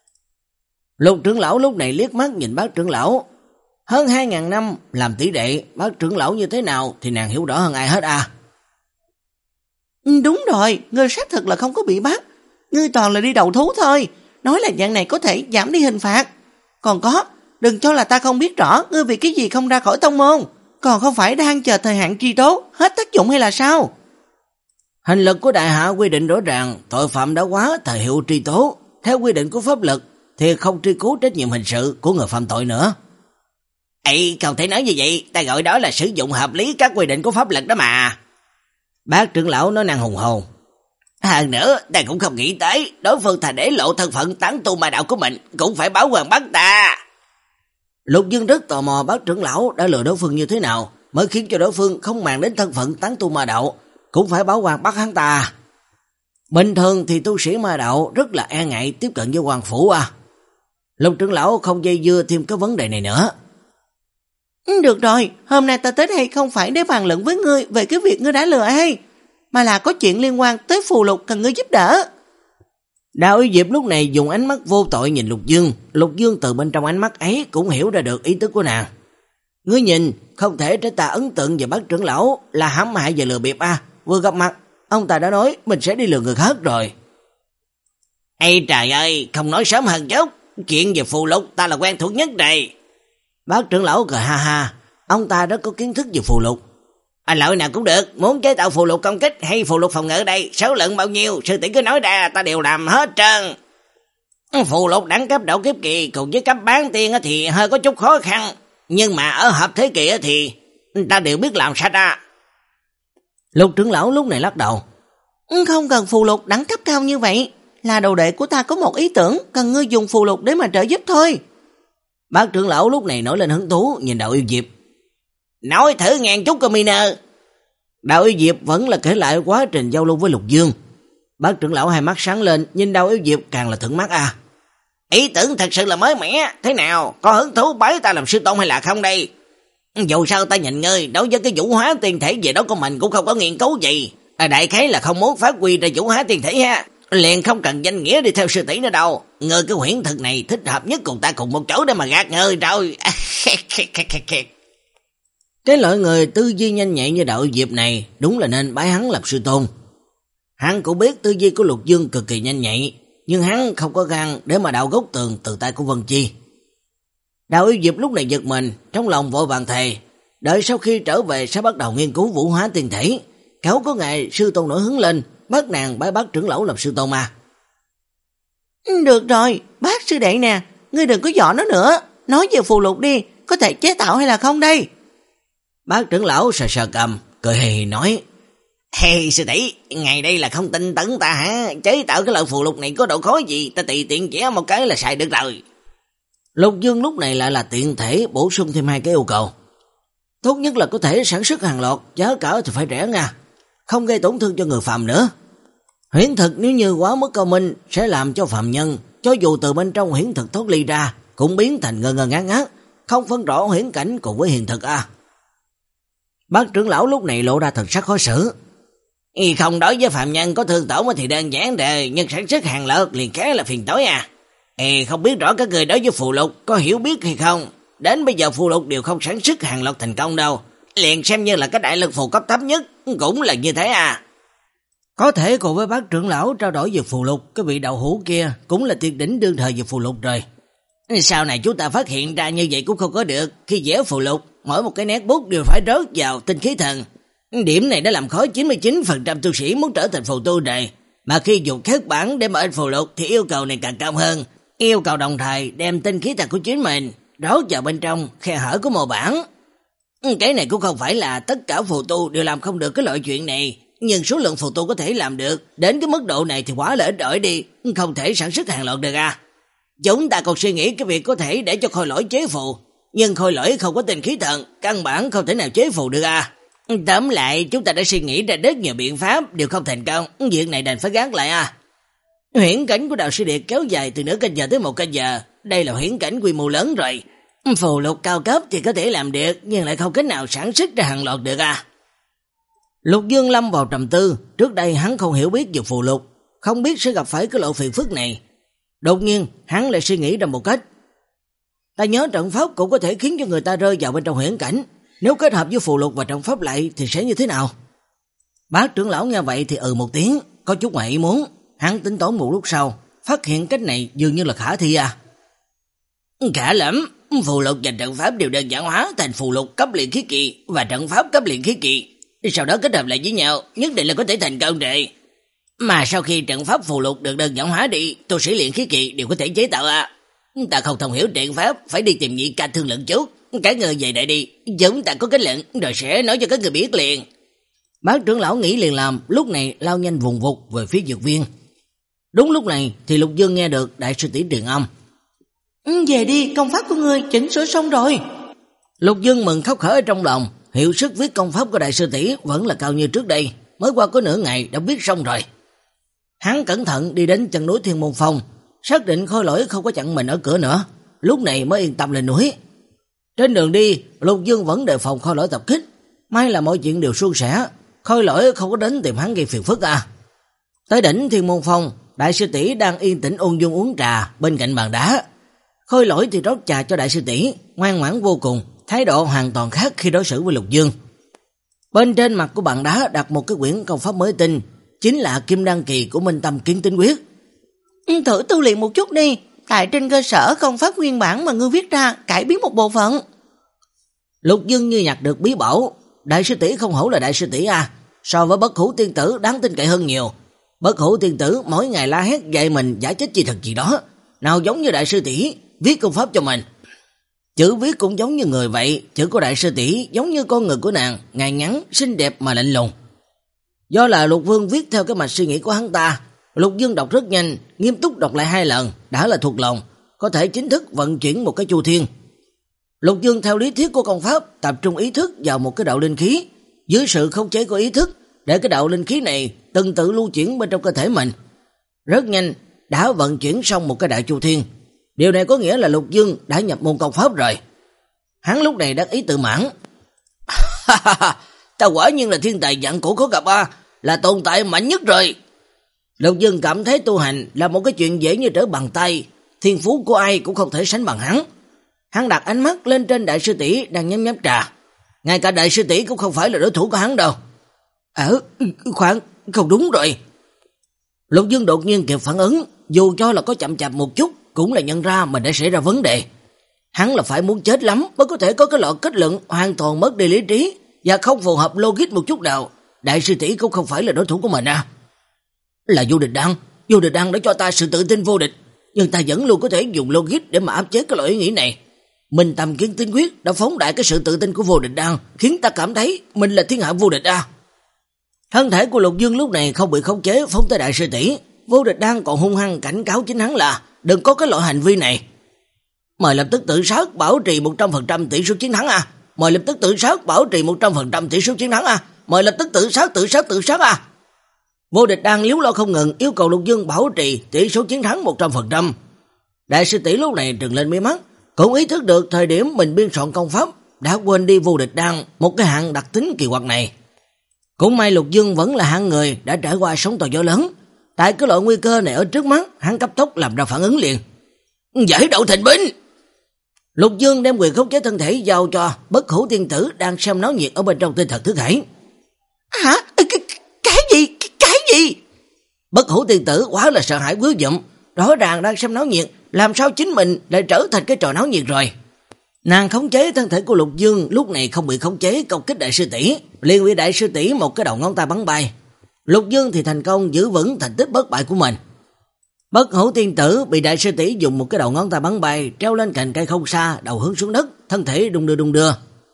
Lục trưởng lão lúc này liếc mắt nhìn bác trưởng lão. Hơn hai ngàn năm làm tỷ đệ, bác trưởng lão như thế nào thì nàng hiểu rõ hơn ai hết à. Đúng rồi, ngươi xác thực là không có bị bắt. Ngươi toàn là đi đầu thú thôi. Nói là dạng này có thể giảm đi hình phạt. Còn có, đừng cho là ta không biết rõ ngươi vì cái gì không ra khỏi tông môn. Còn không phải đang chờ thời hạn truy tố hết tác dụng hay là sao? Hành lực của đại hạ quy định rõ ràng, tội phạm đã quá thời hiệu truy tố. Theo quy định của pháp luật thì không truy cứu trách nhiệm hình sự của người phạm tội nữa. Ê, không thể nói như vậy, ta gọi đó là sử dụng hợp lý các quy định của pháp luật đó mà. Bác trưởng lão nói năng hùng hồn. Hơn nữa, ta cũng không nghĩ tới, đối phương thà để lộ thân phận tán tu ma đạo của mình, cũng phải báo quan bắt ta. Lục Dương rất tò mò bác trưởng lão đã lừa đối phương như thế nào, mới khiến cho đối phương không màng đến thân phận tán tu ma đạo, cũng phải báo quan bắt hắn ta. Bình thường thì tu sĩ ma đạo rất là e ngại tiếp cận với quan phủ à. Lục trưởng lão không dây dưa thêm cái vấn đề này nữa. Được rồi, hôm nay ta tới đây không phải để bàn luận với ngươi về cái việc ngươi đã lừa ai, mà là có chuyện liên quan tới phù lục cần ngươi giúp đỡ. Đạo Uy Diệp lúc này dùng ánh mắt vô tội nhìn Lục Dương. Lục Dương từ bên trong ánh mắt ấy cũng hiểu ra được ý tứ của nàng. Ngươi nhìn, không thể để ta ấn tượng về bác trưởng lão là hãm hại và lừa bịp à. Vừa gặp mặt, ông ta đã nói mình sẽ đi lừa người khác rồi. Ê trời ơi, không nói sớm hơn chút. Chuyện về phù lục ta là quen thuộc nhất rồi. Bác trưởng lão cười ha ha, ông ta rất có kiến thức về phù lục. À, loại nào cũng được, muốn chế tạo phù lục công kích hay phù lục phòng ngự đây, số lượng bao nhiêu, sư tỷ cứ nói ra, ta đều làm hết trơn. Phù lục đẳng cấp độ kiếp kỳ cùng với cấp bán tiên thì hơi có chút khó khăn, nhưng mà ở hợp thế kỳ thì ta đều biết làm sạch à. Lục trưởng lão lúc này lắc đầu. Không cần phù lục đẳng cấp cao như vậy, là đầu đệ của ta có một ý tưởng, cần ngươi dùng phù lục để mà trợ giúp thôi. Bác trưởng lão lúc này nổi lên hứng thú nhìn Đạo Yêu Diệp. Nói thử ngàn chút cơ Miner. Đạo Yêu Diệp vẫn là kể lại quá trình giao lưu với Lục Dương. Bác trưởng lão hai mắt sáng lên, nhìn Đạo Yêu Diệp càng là thưởng mắt à. Ý tưởng thật sự là mới mẻ, thế nào, có hứng thú bái ta làm sư tôn hay là không đây? Dù sao ta nhìn ngươi, đối với cái vũ hóa tiên thể về đó của mình cũng không có nghiên cứu gì. À, đại khái là không muốn phát huy ra vũ hóa tiên thể ha. Liền không cần danh nghĩa đi theo sư tỷ nữa đâu. Ngươi cái huyễn thực này thích hợp nhất cùng ta cùng một chỗ để mà gạt ngươi rồi. Cái loại người tư duy nhanh nhạy như Đạo Diệp này đúng là nên bái hắn làm sư tôn. Hắn cũng biết tư duy của Lục Dương cực kỳ nhanh nhạy, nhưng hắn không có gan để mà đào gốc tường từ tay của Vân Chi. Đạo Yêu Diệp lúc này giật mình, trong lòng vội vàng thề, đợi sau khi trở về sẽ bắt đầu nghiên cứu vũ hóa tiên thể, kéo có ngày sư tôn nổi hứng lên, bắt nàng bái bác trưởng lão làm sư tôn mà. Được rồi, bác sư đệ nè, ngươi đừng có dọ nó nữa, nói về phù lục đi, có thể chế tạo hay là không đây? Bác trưởng lão sờ sờ cầm, cười hì hì nói: Hey sư tỷ, ngày đây là không tin tấn ta hả? Chế tạo cái loại phù lục này có độ khó gì, ta tùy tiện vẽ một cái là xài được rồi. Lục Dương lúc này lại là tiện thể bổ sung thêm hai cái yêu cầu. Tốt nhất là có thể sản xuất hàng loạt, giá cả thì phải rẻ nha, không gây tổn thương cho người phàm nữa. Huyễn thực nếu như quá mức cao minh sẽ làm cho phàm nhân, cho dù từ bên trong huyễn thực thoát ly ra, cũng biến thành ngơ ngơ ngác ngác, không phân rõ huyễn cảnh cùng với hiện thực à. Bác trưởng lão lúc này lộ ra thần sắc khó xử. Y không đối với phạm nhân có thương tổn thì đơn giản rồi, nhưng sản xuất hàng loạt liền khá là phiền toái à. Ê, không biết rõ các người đối với phù lục có hiểu biết hay không? Đến bây giờ phù lục đều không sản xuất hàng loạt thành công đâu, liền xem như là cái đại lực phù cấp thấp nhất cũng là như thế à. Có thể cùng với bác trưởng lão trao đổi về phù lục, cái vị đạo hữu kia cũng là tuyệt đỉnh đương thời về phù lục rồi. Sau này chúng ta phát hiện ra như vậy cũng không có được, khi vẽ phù lục, mỗi một cái nét bút đều phải rớt vào tinh khí thần. Điểm này đã làm khó chín mươi chín phần trăm tu sĩ muốn trở thành phù tu rồi. Mà khi dùng khắc bản để mở phù lục thì yêu cầu này càng cao hơn, yêu cầu đồng thời đem tinh khí thần của chính mình rót vào bên trong khe hở của mô bản. Cái này cũng không phải là tất cả phù tu đều làm không được cái loại chuyện này, nhưng số lượng phù tu có thể làm được đến cái mức độ này thì quá là ít ỏi đi, không thể sản xuất hàng loạt được à. Chúng ta còn suy nghĩ cái việc có thể để cho khôi lỗi chế phù, nhưng khôi lỗi không có tinh khí thần, căn bản không thể nào chế phù được à. Tóm lại chúng ta đã suy nghĩ ra rất nhiều biện pháp đều không thành công, việc này đành phải gác lại à. Huyễn cảnh của đạo sư Điệt kéo dài từ nửa canh giờ tới một canh giờ, đây là huyễn cảnh quy mô lớn rồi. Phù lục cao cấp thì có thể làm được, nhưng lại không cách nào sản xuất ra hàng loạt được à. Lục Dương lâm vào trầm tư, trước đây hắn không hiểu biết về phù lục, không biết sẽ gặp phải cái lộ phiền phức này. Đột nhiên hắn lại suy nghĩ ra một cách. Ta nhớ trận pháp cũng có thể khiến cho người ta rơi vào bên trong huyễn cảnh, nếu kết hợp với phù lục và trận pháp lại thì sẽ như thế nào? Bác trưởng lão nghe vậy thì ừ một tiếng, có chút ngoài ý muốn. Hắn tính toán một lúc sau, phát hiện cách này dường như là khả thi à. Khả lắm, phù lục và trận pháp đều đơn giản hóa thành phù lục cấp luyện khí kỳ và trận pháp cấp luyện khí kỳ, sau đó kết hợp lại với nhau, nhất định là có thể thành công rồi. Mà sau khi trận pháp phù lục được đơn giản hóa đi, tu sĩ luyện khí kỳ đều có thể chế tạo à. Ta không thông hiểu trận pháp, phải đi tìm nhị ca thương lượng chút. Cả người về đây đi, chúng ta có kết luận rồi sẽ nói cho các người biết liền. Bác trưởng lão nghĩ liền làm, lúc này lao nhanh vùng vụt về phía dược viên. Đúng lúc này thì Lục Dương nghe được đại sư tỷ truyền âm. Về đi, công pháp của ngươi chỉnh sửa xong rồi. Lục Dương mừng khóc khởi trong lòng, hiệu suất viết công pháp của đại sư tỷ vẫn là cao như trước đây, mới qua có nửa ngày đã viết xong rồi. Hắn cẩn thận đi đến chân núi Thiên Môn Phong, xác định khôi lỗi không có chặn mình ở cửa nữa, lúc này mới yên tâm lên núi. Trên đường đi, Lục Dương vẫn đề phòng khôi lỗi tập kích, may là mọi chuyện đều suôn sẻ, khôi lỗi không có đến tìm hắn gây phiền phức à. Tới đỉnh Thiên Môn Phong, đại sư tỷ đang yên tĩnh ung dung uống trà bên cạnh bàn đá. Khôi lỗi thì rót trà cho đại sư tỷ, ngoan ngoãn vô cùng, thái độ hoàn toàn khác khi đối xử với Lục Dương. Bên trên mặt của bàn đá đặt một cái quyển công pháp mới tinh, chính là Kim Đan Kỳ của Minh Tâm Kiến Tinh Quyết. Thử tu luyện một chút đi, tại trên cơ sở công pháp nguyên bản mà ngươi viết ra, cải biến một bộ phận. Lục Dương như nhặt được bí bảo, đại sư tỷ không hổ là đại sư tỷ à, so với Bất Hủ Tiên Tử đáng tin cậy hơn nhiều. Bất Hủ Tiên Tử mỗi ngày la hét dạy mình giả chết chi thật gì đó, nào giống như đại sư tỷ viết công pháp cho mình. Chữ viết cũng giống như người vậy, chữ của đại sư tỷ giống như con người của nàng, ngay ngắn, xinh đẹp mà lạnh lùng. Do là Lục Vương viết theo cái mạch suy nghĩ của hắn ta, Lục Dương đọc rất nhanh, nghiêm túc đọc lại hai lần, đã là thuộc lòng, có thể chính thức vận chuyển một cái chu thiên. Lục Dương theo lý thuyết của công pháp tập trung ý thức vào một cái đạo linh khí, dưới sự khống chế của ý thức, để cái đạo linh khí này từng tự lưu chuyển bên trong cơ thể mình. Rất nhanh đã vận chuyển xong một cái đại chu thiên. Điều này có nghĩa là Lục Dương đã nhập môn công pháp rồi. Hắn lúc này đắc ý tự mãn. Ta quả nhiên là thiên tài vạn cổ khó gặp a, là tồn tại mạnh nhất rồi. Lục Dương cảm thấy tu hành là một cái chuyện dễ như trở bàn tay, thiên phú của ai cũng không thể sánh bằng hắn. Hắn đặt ánh mắt lên trên đại sư tỷ đang nhấm nháp trà. Ngay cả đại sư tỷ cũng không phải là đối thủ của hắn đâu. Ờ, khoan, không đúng rồi. Lục Dương đột nhiên kịp phản ứng, dù cho là có chậm chạp một chút, cũng là nhận ra mình đã xảy ra vấn đề. Hắn là phải muốn chết lắm mới có thể có cái loại kết luận hoàn toàn mất đi lý trí và không phù hợp logic một chút nào. Đại sư tỷ cũng không phải là đối thủ của mình à. Là vô địch đăng, vô địch đăng đã cho ta sự tự tin vô địch, nhưng ta vẫn luôn có thể dùng logic để mà áp chế cái loại ý nghĩ này. Minh Tâm Kiến Tính Quyết đã phóng đại cái sự tự tin của Vô Địch Đan, khiến ta cảm thấy mình là thiên hạ vô địch à. Thân thể của Lục Dương lúc này không bị khống chế phóng tới đại sư tỷ. Vô Địch Đan còn hung hăng cảnh cáo chính hắn là đừng có cái loại hành vi này. Mời lập tức tự sát bảo trì một trăm phần trăm tỷ số chiến thắng à. Mời lập tức tự sát bảo trì một trăm phần trăm tỷ số chiến thắng à. Mời lập tức tự sát tự sát tự sát à. Vô Địch Đan liếu lo không ngừng yêu cầu Lục Dương bảo trì tỷ số chiến thắng một trăm phần trăm. Đại sư tỷ lúc này trừng lên mí mắt, cũng ý thức được thời điểm mình biên soạn công pháp đã quên đi Vô Địch Đan một cái hạng đặc tính kỳ quặc này. Cũng may Lục Dương vẫn là hạng người đã trải qua sóng to gió lớn, tại cái loại nguy cơ này ở trước mắt, hắn cấp tốc làm ra phản ứng liền. Giải đậu thành binh. Lục Dương đem quyền khống chế thân thể giao cho Bất Hủ Tiên Tử đang xem náo nhiệt ở bên trong tinh thần thức hải. Hả? Cái, cái gì? Cái, cái gì? Bất Hủ Tiên Tử quá là sợ hãi quý dụm, rõ ràng đang xem náo nhiệt, làm sao chính mình lại trở thành cái trò náo nhiệt rồi. Nàng khống chế thân thể của Lục Dương lúc này không bị khống chế công kích đại sư tỷ, liền bị đại sư tỷ một cái đầu ngón tay bắn bay. Lục Dương thì thành công giữ vững thành tích bất bại của mình. Bất Hủ Tiên Tử bị đại sư tỷ dùng một cái đầu ngón tay bắn bay, treo lên cành cây không xa, đầu hướng xuống đất, thân thể đung đưa đung đưa.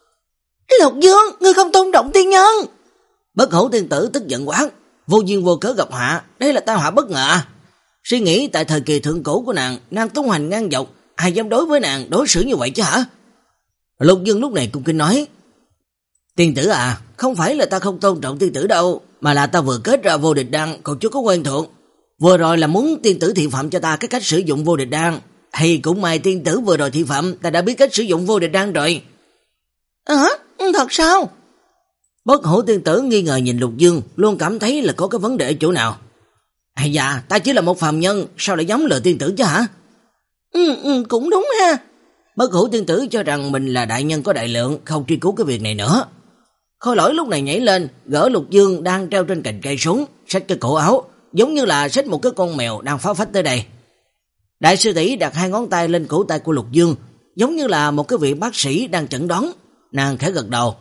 Lục Dương, ngươi không tôn trọng tiên nhân. Bất Hủ Tiên Tử tức giận quát, vô duyên vô cớ gặp họa, đây là tai họa bất ngờ. Suy nghĩ tại thời kỳ thượng cổ của nàng, nàng tung hoành ngang dọc, ai dám đối với nàng đối xử như vậy chứ hả? Lục Dương lúc này cung kính nói, tiên tử à, không phải là ta không tôn trọng tiên tử đâu, mà là ta vừa kết ra Vô Địch Đan còn chưa có quen thuộc. Vừa rồi là muốn tiên tử thị phạm cho ta cái cách sử dụng Vô Địch Đan, hay cũng may tiên tử vừa rồi thị phạm, ta đã biết cách sử dụng Vô Địch Đan rồi. Hả? Thật sao? Bất Hủ Tiên Tử nghi ngờ nhìn Lục Dương, luôn cảm thấy là có cái vấn đề ở chỗ nào. Hay dạ, ta chỉ là một phàm nhân, sao lại dám lừa tiên tử chứ hả? Ừ, ừ, cũng đúng ha. Bất Hủ Tiên Tử cho rằng mình là đại nhân có đại lượng, không truy cứu cái việc này nữa. Khôi Lỗi lúc này nhảy lên, gỡ Lục Dương đang treo trên cành cây xuống, xách cái cổ áo, giống như là xách một cái con mèo đang phá phách tới đây. Đại sư tỷ đặt hai ngón tay lên cổ tay của Lục Dương, giống như là một cái vị bác sĩ đang chẩn đoán. Nàng khẽ gật đầu.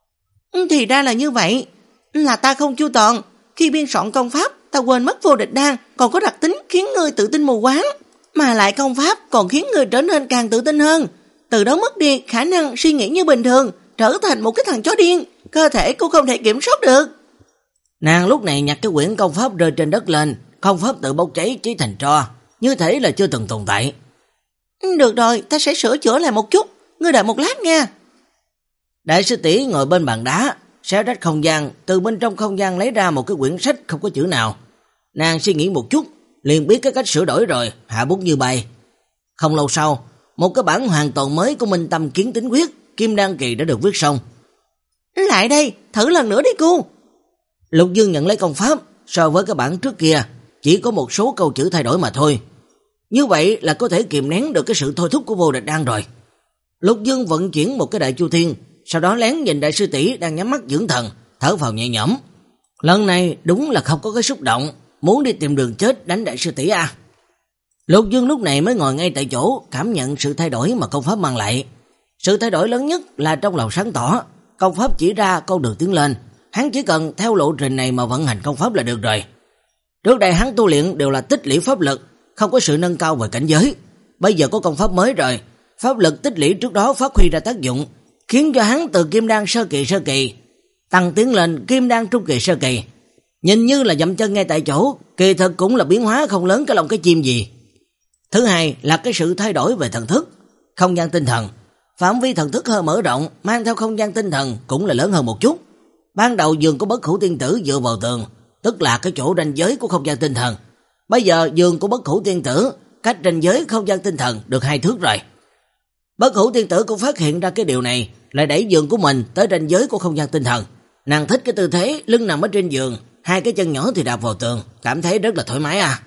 Thì ra là như vậy, là ta không chu toàn, khi biên soạn công pháp ta quên mất Vô Địch Đan còn có đặc tính khiến ngươi tự tin mù quáng, mà lại công pháp còn khiến ngươi trở nên càng tự tin hơn, từ đó mất đi khả năng suy nghĩ như bình thường, trở thành một cái thằng chó điên, cơ thể cũng không thể kiểm soát được. Nàng lúc này nhặt cái quyển công pháp rơi trên đất lên, công pháp tự bốc cháy cháy thành tro, như thể là chưa từng tồn tại. Được rồi, ta sẽ sửa chữa lại một chút, ngươi đợi một lát nha. Đại sư tỷ ngồi bên bàn đá, xé rách không gian, từ bên trong không gian lấy ra một cái quyển sách không có chữ nào. Nàng suy nghĩ một chút, liền biết cái cách sửa đổi rồi, hạ bút như bay. Không lâu sau, một cái bản hoàn toàn mới của Minh Tâm Kiến Tính Quyết, Kim Đan Kỳ đã được viết xong. Lại đây, thử lần nữa đi cô. Lục Dương nhận lấy công pháp, so với cái bản trước kia, chỉ có một số câu chữ thay đổi mà thôi. Như vậy là có thể kiềm nén được cái sự thôi thúc của Vô Địch Đan rồi. Lục Dương vận chuyển một cái đại chu thiên, sau đó lén nhìn đại sư tỷ đang nhắm mắt dưỡng thần, thở vào nhẹ nhõm. Lần này đúng là không có cái xúc động, muốn đi tìm đường chết đánh đại sư tỷ à. Lục Dương lúc này mới ngồi ngay tại chỗ, cảm nhận sự thay đổi mà công pháp mang lại. Sự thay đổi lớn nhất là trong lòng sáng tỏ, công pháp chỉ ra con đường tiến lên, hắn chỉ cần theo lộ trình này mà vận hành công pháp là được rồi. Trước đây hắn tu luyện đều là tích lũy pháp lực, không có sự nâng cao về cảnh giới. Bây giờ có công pháp mới rồi, pháp lực tích lũy trước đó phát huy ra tác dụng, khiến cho hắn từ Kim Đan sơ kỳ sơ kỳ tăng tiến lên Kim Đan trung kỳ sơ kỳ. Nhìn như là dậm chân ngay tại chỗ, kỳ thực cũng là biến hóa không lớn cái lòng cái chim gì. Thứ hai là cái sự thay đổi về thần thức, không gian tinh thần. Phạm vi thần thức hơi mở rộng, mang theo không gian tinh thần cũng là lớn hơn một chút. Ban đầu giường của Bất Hủ Tiên Tử dựa vào tường, tức là cái chỗ ranh giới của không gian tinh thần. Bây giờ giường của Bất Hủ Tiên Tử cách ranh giới không gian tinh thần được hai thước rồi. Bất Hủ Tiên Tử cũng phát hiện ra cái điều này, lại đẩy giường của mình tới ranh giới của không gian tinh thần. Nàng thích cái tư thế lưng nằm ở trên giường, hai cái chân nhỏ thì đạp vào tường, cảm thấy rất là thoải mái à.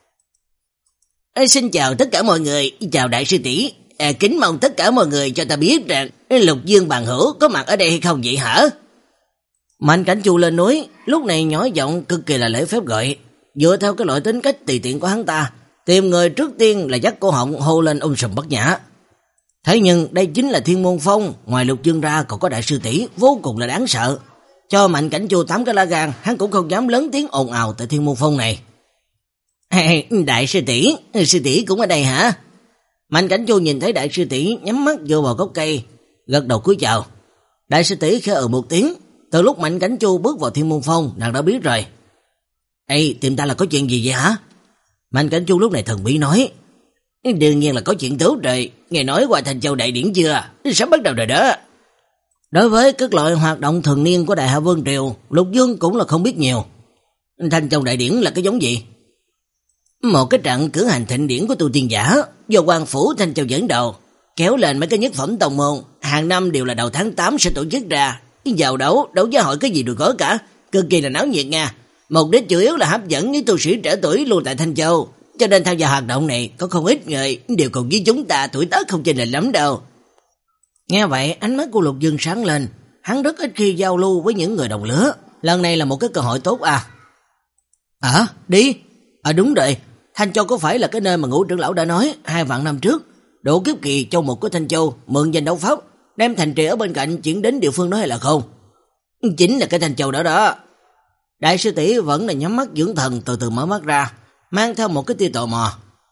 Ê, xin chào tất cả mọi người, chào đại sư tỷ. À, kính mong tất cả mọi người cho ta biết rằng Lục Dương bằng hữu có mặt ở đây hay không vậy hả? Mạnh Cảnh Chu lên núi, lúc này nhỏ giọng cực kỳ là lễ phép gọi. Dựa theo cái loại tính cách tùy tiện của hắn ta, tìm người trước tiên là dắt cổ họng hô lên um sùm bất nhã. Thế nhưng đây chính là Thiên Môn Phong, ngoài Lục Dương ra còn có đại sư tỷ, vô cùng là đáng sợ. Cho Mạnh Cảnh Chu tám cái lá gan, hắn cũng không dám lớn tiếng ồn ào tại Thiên Môn Phong này. Hey, đại sư tỷ, sư tỷ cũng ở đây hả? Mạnh Cảnh Chu nhìn thấy đại sư tỷ nhắm mắt dựa vào gốc cây, gật đầu cúi chào. Đại sư tỷ khẽ ừ một tiếng, từ lúc Mạnh Cảnh Chu bước vào Thiên Môn Phong, nàng đã biết rồi. Ê, tìm ta là có chuyện gì vậy hả? Mạnh Cảnh Chu lúc này thần bí nói. Đương nhiên là có chuyện tốt rồi, nghe nói qua Thanh Châu Đại Điển chưa? Sắp bắt đầu rồi đó. Đối với các loại hoạt động thường niên của Đại Hạ Vương Triều, Lục Dương cũng là không biết nhiều. Thanh Châu Đại Điển là cái giống gì? Một cái trận cử hành thịnh điển của tu tiên giả, do Quan Phủ Thanh Châu dẫn đầu, kéo lên mấy cái nhất phẩm tông môn, hàng năm đều là đầu tháng tám sẽ tổ chức ra. Vào đấu, đấu giá hội cái gì đều có cả, cực kỳ là náo nhiệt nha. Mục đích chủ yếu là hấp dẫn những tu sĩ trẻ tuổi luôn tại Thanh Châu, cho nên tham gia hoạt động này có không ít người đều cùng với chúng ta tuổi tác không chênh lệch lắm đâu. Nghe vậy, ánh mắt của Lục Dương sáng lên, hắn rất ít khi giao lưu với những người đồng lứa, lần này là một cái cơ hội tốt à. À, đi. À đúng rồi, Thanh Châu có phải là cái nơi mà Ngũ trưởng lão đã nói hai vạn năm trước, độ kiếp kỳ châu mục của Thanh Châu mượn danh đấu pháp, đem thành trì ở bên cạnh chuyển đến địa phương đó hay là không? Chính là cái Thanh Châu đó đó. Đại sư tỷ vẫn là nhắm mắt dưỡng thần, từ từ mở mắt ra, mang theo một cái tia tò mò.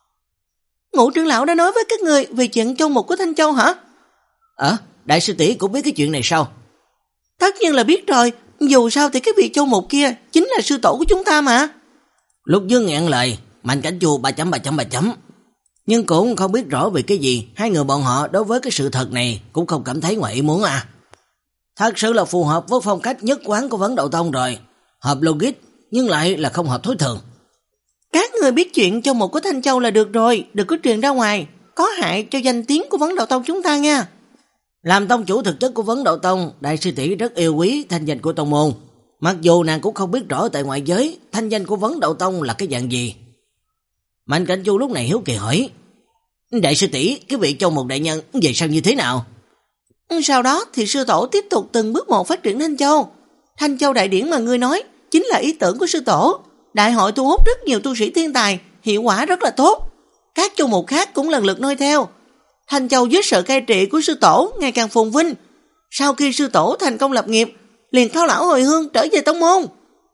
Ngũ trưởng lão đã nói với các người về chuyện châu mục của Thanh Châu hả? Ờ, đại sư tỷ cũng biết cái chuyện này sao? Tất nhiên là biết rồi, dù sao thì cái vị châu mục kia chính là sư tổ của chúng ta mà. Lục Dương nghẹn lời, Mạnh Cảnh Chu ba chấm ba chấm ba chấm. Nhưng cũng không biết rõ về cái gì, hai người bọn họ đối với cái sự thật này cũng không cảm thấy ngoài ý muốn à. Thật sự là phù hợp với phong cách nhất quán của Vấn Đậu Tông rồi, hợp logic nhưng lại là không hợp thói thường. Các người biết chuyện châu mục của Thanh Châu là được rồi, đừng có truyền ra ngoài, có hại cho danh tiếng của Vấn Đậu Tông chúng ta nha. Làm tông chủ thực chất của Vấn Đậu Tông, đại sư tỷ rất yêu quý thanh danh của tông môn. Mặc dù nàng cũng không biết rõ tại ngoại giới thanh danh của Vấn Đậu Tông là cái dạng gì. Mạnh Cảnh Chu lúc này hiếu kỳ hỏi, đại sư tỷ, cái vị châu mục đại nhân về sao như thế nào? Sau đó thì sư tổ tiếp tục từng bước một phát triển Thanh Châu. Thanh Châu Đại Điển mà ngươi nói chính là ý tưởng của sư tổ. Đại hội thu hút rất nhiều tu sĩ thiên tài, hiệu quả rất là tốt. Các châu mục khác cũng lần lượt noi theo. Thanh Châu dưới sự cai trị của sư tổ ngày càng phồn vinh. Sau khi sư tổ thành công lập nghiệp, liền khao lão hồi hương trở về tông môn.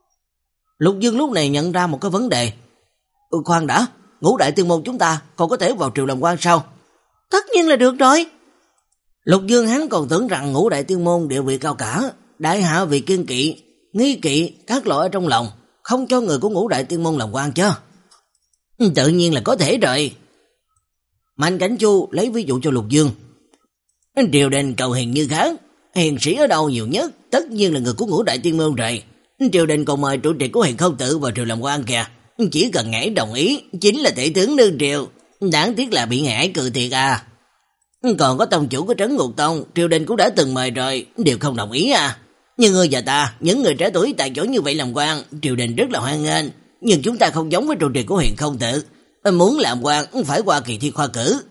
Lục Dương lúc này nhận ra một cái vấn đề. Ừ, khoan đã, Ngũ đại tiên môn chúng ta còn có thể vào triều làm quan sao? Tất nhiên là được rồi. Lục Dương hắn còn tưởng rằng Ngũ đại tiên môn địa vị cao cả, đại hạ vì kiên kỵ, nghi kỵ các loại ở trong lòng, không cho người của Ngũ đại tiên môn làm quan chứ. Tự nhiên là có thể rồi. Mạnh Cảnh Chu lấy ví dụ cho Lục Dương. Triều đình cầu hiền như khác, hiền sĩ ở đâu nhiều nhất, tất nhiên là người của Ngũ đại tiên môn rồi. Triều đình còn mời trụ trì của Hiền Không Tử vào triều làm quan kìa, chỉ cần ngài đồng ý chính là tể tướng đương triều. Đáng tiếc là bị ngài cự tuyệt à. Còn có tông chủ của Trấn Ngục Tông, triều đình cũng đã từng mời rồi, đều không đồng ý à. Nhưng ngươi và ta, những người trẻ tuổi tài giỏi như vậy làm quan, triều đình rất là hoan nghênh. Nhưng chúng ta không giống với trụ trì của Hiền Không Tử, muốn làm quan phải qua kỳ thi khoa cử.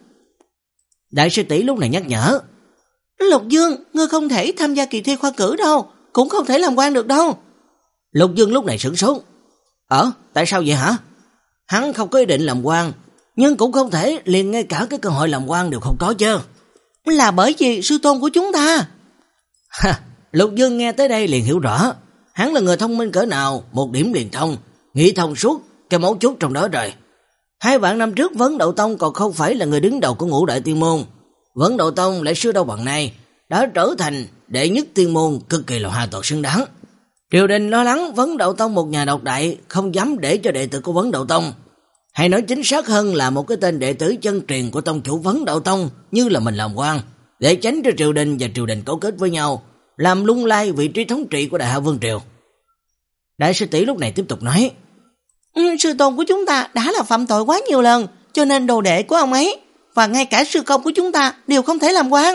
Đại sư tỷ lúc này nhắc nhở. Lục Dương, ngươi không thể tham gia kỳ thi khoa cử đâu, cũng không thể làm quan được đâu. Lục Dương lúc này sửng sốt. Ờ, tại sao vậy hả? Hắn không có ý định làm quan, nhưng cũng không thể liền ngay cả cái cơ hội làm quan đều không có chứ. Là bởi vì sư tôn của chúng ta. Ha, Lục Dương nghe tới đây liền hiểu rõ. Hắn là người thông minh cỡ nào, một điểm liền thông, nghĩ thông suốt, cái mấu chốt trong đó rồi. Hai vạn năm trước Vấn Đậu Tông còn không phải là người đứng đầu của Ngũ đại tiên môn. Vấn Đậu Tông lại xưa đâu bằng nay, đã trở thành đệ nhất tiên môn cực kỳ là hoàn toàn xứng đáng. Triều đình lo lắng Vấn Đậu Tông một nhà độc đại, không dám để cho đệ tử của Vấn Đậu Tông, hay nói chính xác hơn là một cái tên đệ tử chân truyền của tông chủ Vấn Đậu Tông như là mình làm quan, để tránh cho triều đình và triều đình cấu kết với nhau, làm lung lay vị trí thống trị của Đại Hạ Vương Triều. Đại sư tỷ lúc này tiếp tục nói, ừ, sư tôn của chúng ta đã là phạm tội quá nhiều lần, cho nên đồ đệ của ông ấy và ngay cả sư công của chúng ta đều không thể làm quan.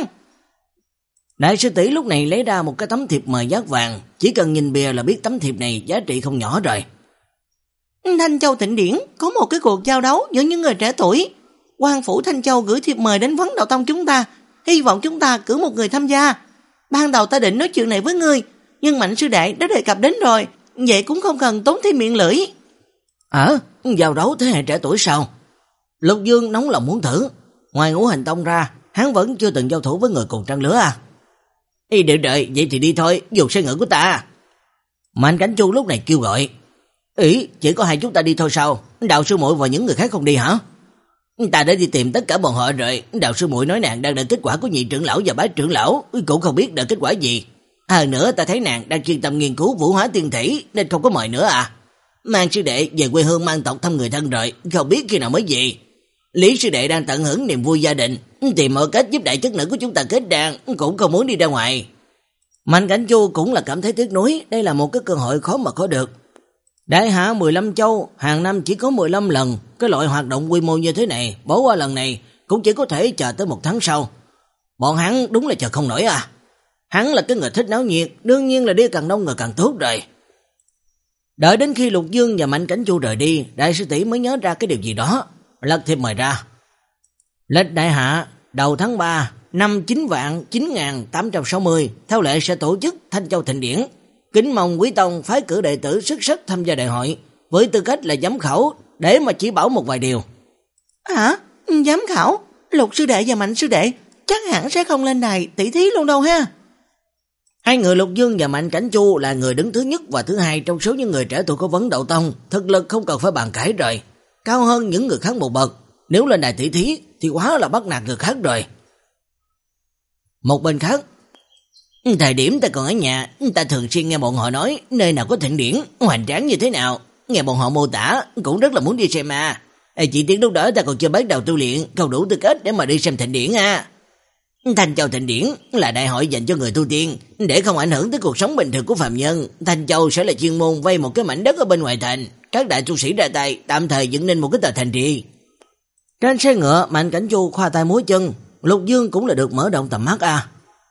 Đại sư tỷ lúc này lấy ra một cái tấm thiệp mời giác vàng, chỉ cần nhìn bìa là biết tấm thiệp này giá trị không nhỏ rồi. Thanh Châu Thịnh Điển có một cái cuộc giao đấu giữa những người trẻ tuổi. Quan phủ Thanh Châu gửi thiệp mời đến Vấn Đậu Tông chúng ta, hy vọng chúng ta cử một người tham gia. Ban đầu ta định nói chuyện này với ngươi, nhưng Mạnh sư đệ đã đề cập đến rồi, vậy cũng không cần tốn thêm miệng lưỡi. Ờ, giao đấu thế hệ trẻ tuổi sao? Lục Dương nóng lòng muốn thử. Ngoài Ngũ Hành Tông ra, hắn vẫn chưa từng giao thủ với người cùng trang lứa à. Ý đợi đợi, vậy thì đi thôi, dùng xe ngựa của ta. Mạnh Cảnh Chu lúc này kêu gọi. Ý, chỉ có hai chúng ta đi thôi sao? Đạo sư muội và những người khác không đi hả? Ta đã đi tìm tất cả bọn họ rồi. Đạo sư muội nói nàng đang đợi kết quả của nhị trưởng lão và bá trưởng lão, cũng không biết đợi kết quả gì. Hơn nữa ta thấy nàng đang chuyên tâm nghiên cứu vũ hóa tiên thủy nên không có mời nữa à. Mang sư đệ về quê hương mang tộc thăm người thân rồi, không biết khi nào mới về. Lý sư đệ đang tận hưởng niềm vui gia đình, tìm mọi cách giúp đại chất nữ của chúng ta kết đàn, cũng không muốn đi ra ngoài. Mạnh Cảnh Chu cũng là cảm thấy tiếc nuối, đây là một cái cơ hội khó mà có được. Đại hạ mười lăm châu, hàng năm chỉ có mười lăm lần, cái loại hoạt động quy mô như thế này, bỏ qua lần này cũng chỉ có thể chờ tới một tháng sau. Bọn hắn đúng là chờ không nổi à. Hắn là cái người thích náo nhiệt, đương nhiên là đi càng đông người càng tốt rồi. Đợi đến khi Lục Dương và Mạnh Cảnh Chu rời đi, đại sư tỷ mới nhớ ra cái điều gì đó, lật thiệp mời ra. Lịch đại hạ, đầu tháng ba, năm chín vạn chín nghìn tám trăm sáu mươi, theo lệ sẽ tổ chức Thanh Châu Thịnh Điển. Kính mong quý tông phái cử đệ tử xuất sắc tham gia đại hội, với tư cách là giám khảo, để mà chỉ bảo một vài điều. Hả? Giám khảo? Lục sư đệ và Mạnh sư đệ chắc hẳn sẽ không lên đài tỷ thí luôn đâu ha. Hai người Lục Dương và Mạnh Cảnh Chu là người đứng thứ nhất và thứ hai trong số những người trẻ tuổi có vấn đậu tông, thực lực không cần phải bàn cãi rồi, cao hơn những người khác một bậc. Nếu lên đài tỷ thí thì quá là bắt nạt người khác rồi. Một bên khác, thời điểm ta còn ở nhà, ta thường xuyên nghe bọn họ nói nơi nào có thịnh điển, hoành tráng như thế nào. Nghe bọn họ mô tả cũng rất là muốn đi xem à. Ê, chỉ tiếc lúc đó ta còn chưa bắt đầu tu luyện, không đủ tư cách để mà đi xem thịnh điển à. Thanh Châu Thịnh Điển là đại hội dành cho người tu tiên, để không ảnh hưởng tới cuộc sống bình thường của phàm nhân. Thanh Châu sẽ là chuyên môn vay một cái mảnh đất ở bên ngoài thành, các đại tu sĩ ra tay tạm thời dựng nên một cái tòa thành trì. Trên xe ngựa, Mạnh Cảnh Chu khoa tay múa chân, Lục Dương cũng là được mở rộng tầm mắt à.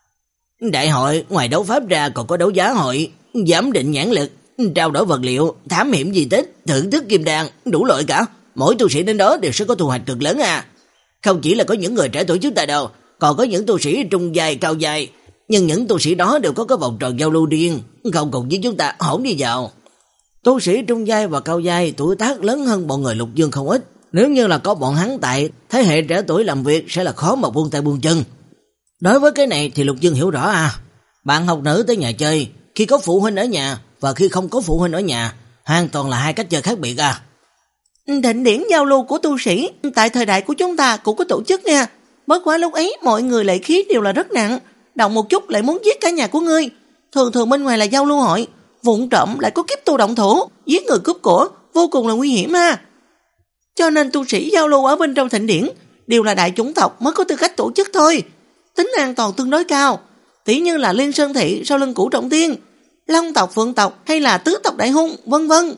Đại hội ngoài đấu pháp ra còn có đấu giá hội, giám định nhãn lực, trao đổi vật liệu, thám hiểm di tích, thưởng thức kim đan, đủ loại cả. Mỗi tu sĩ đến đó đều sẽ có thu hoạch cực lớn à. Không chỉ là có những người trẻ tuổi chúng ta đâu, còn có những tu sĩ trung dài, cao dài, nhưng những tu sĩ đó đều có cái vòng tròn giao lưu riêng, không cùng với chúng ta hổng đi vào. Tu sĩ trung dài và cao dài tuổi tác lớn hơn bọn người Lục Dương không ít, nếu như là có bọn hắn tại, thế hệ trẻ tuổi làm việc sẽ là khó mà buông tay buông chân. Đối với cái này thì Lục Dương hiểu rõ à. Bạn học nữ tới nhà chơi, khi có phụ huynh ở nhà và khi không có phụ huynh ở nhà, hoàn toàn là hai cách chơi khác biệt à. Thịnh điển giao lưu của tu sĩ tại thời đại của chúng ta cũng có tổ chức nha. Bất quá lúc ấy mọi người lệ khí đều là rất nặng, động một chút lại muốn giết cả nhà của ngươi. Thường thường bên ngoài là giao lưu hội, vụng trộm lại có kiếp tu động thủ, giết người cướp của, vô cùng là nguy hiểm ha. Cho nên tu sĩ giao lưu ở bên trong thịnh điển đều là đại chủng tộc mới có tư cách tổ chức thôi. Tính an toàn tương đối cao, tỉ như là Liên Sơn Thị sau lưng Cửu Trọng Tiên, Long tộc, Phượng tộc hay là Tứ tộc Đại Hung, vân vân.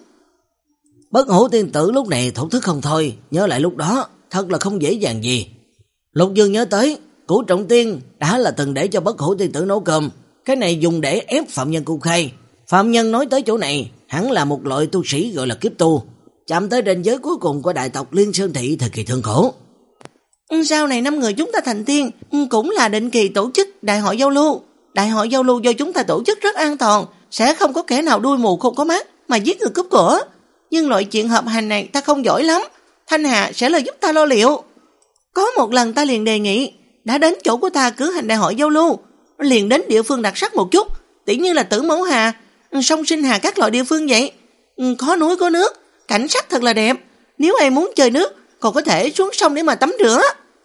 Bất Hủ tiên tử lúc này thổn thức không thôi, nhớ lại lúc đó thật là không dễ dàng gì. Lục Dương nhớ tới, Cửu Trọng Tiên đã là từng để cho Bất Hủ tiên tử nấu cơm, cái này dùng để ép phạm nhân cung khai. Phạm nhân nói tới chỗ này, hẳn là một loại tu sĩ gọi là kiếp tu, chạm tới ranh giới cuối cùng của đại tộc Liên Sơn Thị thời kỳ thương khổ. Sau này năm người chúng ta thành tiên, cũng là định kỳ tổ chức đại hội giao lưu. Đại hội giao lưu do chúng ta tổ chức rất an toàn, sẽ không có kẻ nào đuôi mù không có mắt mà giết người cướp của. Nhưng loại chuyện hợp hành này ta không giỏi lắm, Thanh Hà sẽ là giúp ta lo liệu. Có một lần ta liền đề nghị, đã đến chỗ của ta cử hành đại hội giao lưu, liền đến địa phương đặc sắc một chút, tỉ như là Tử Mẫu Hà, sông Sinh Hà, các loại địa phương vậy. Có núi có nước, cảnh sắc thật là đẹp, nếu ai muốn chơi nước còn có thể xuống sông để mà tắm rửa.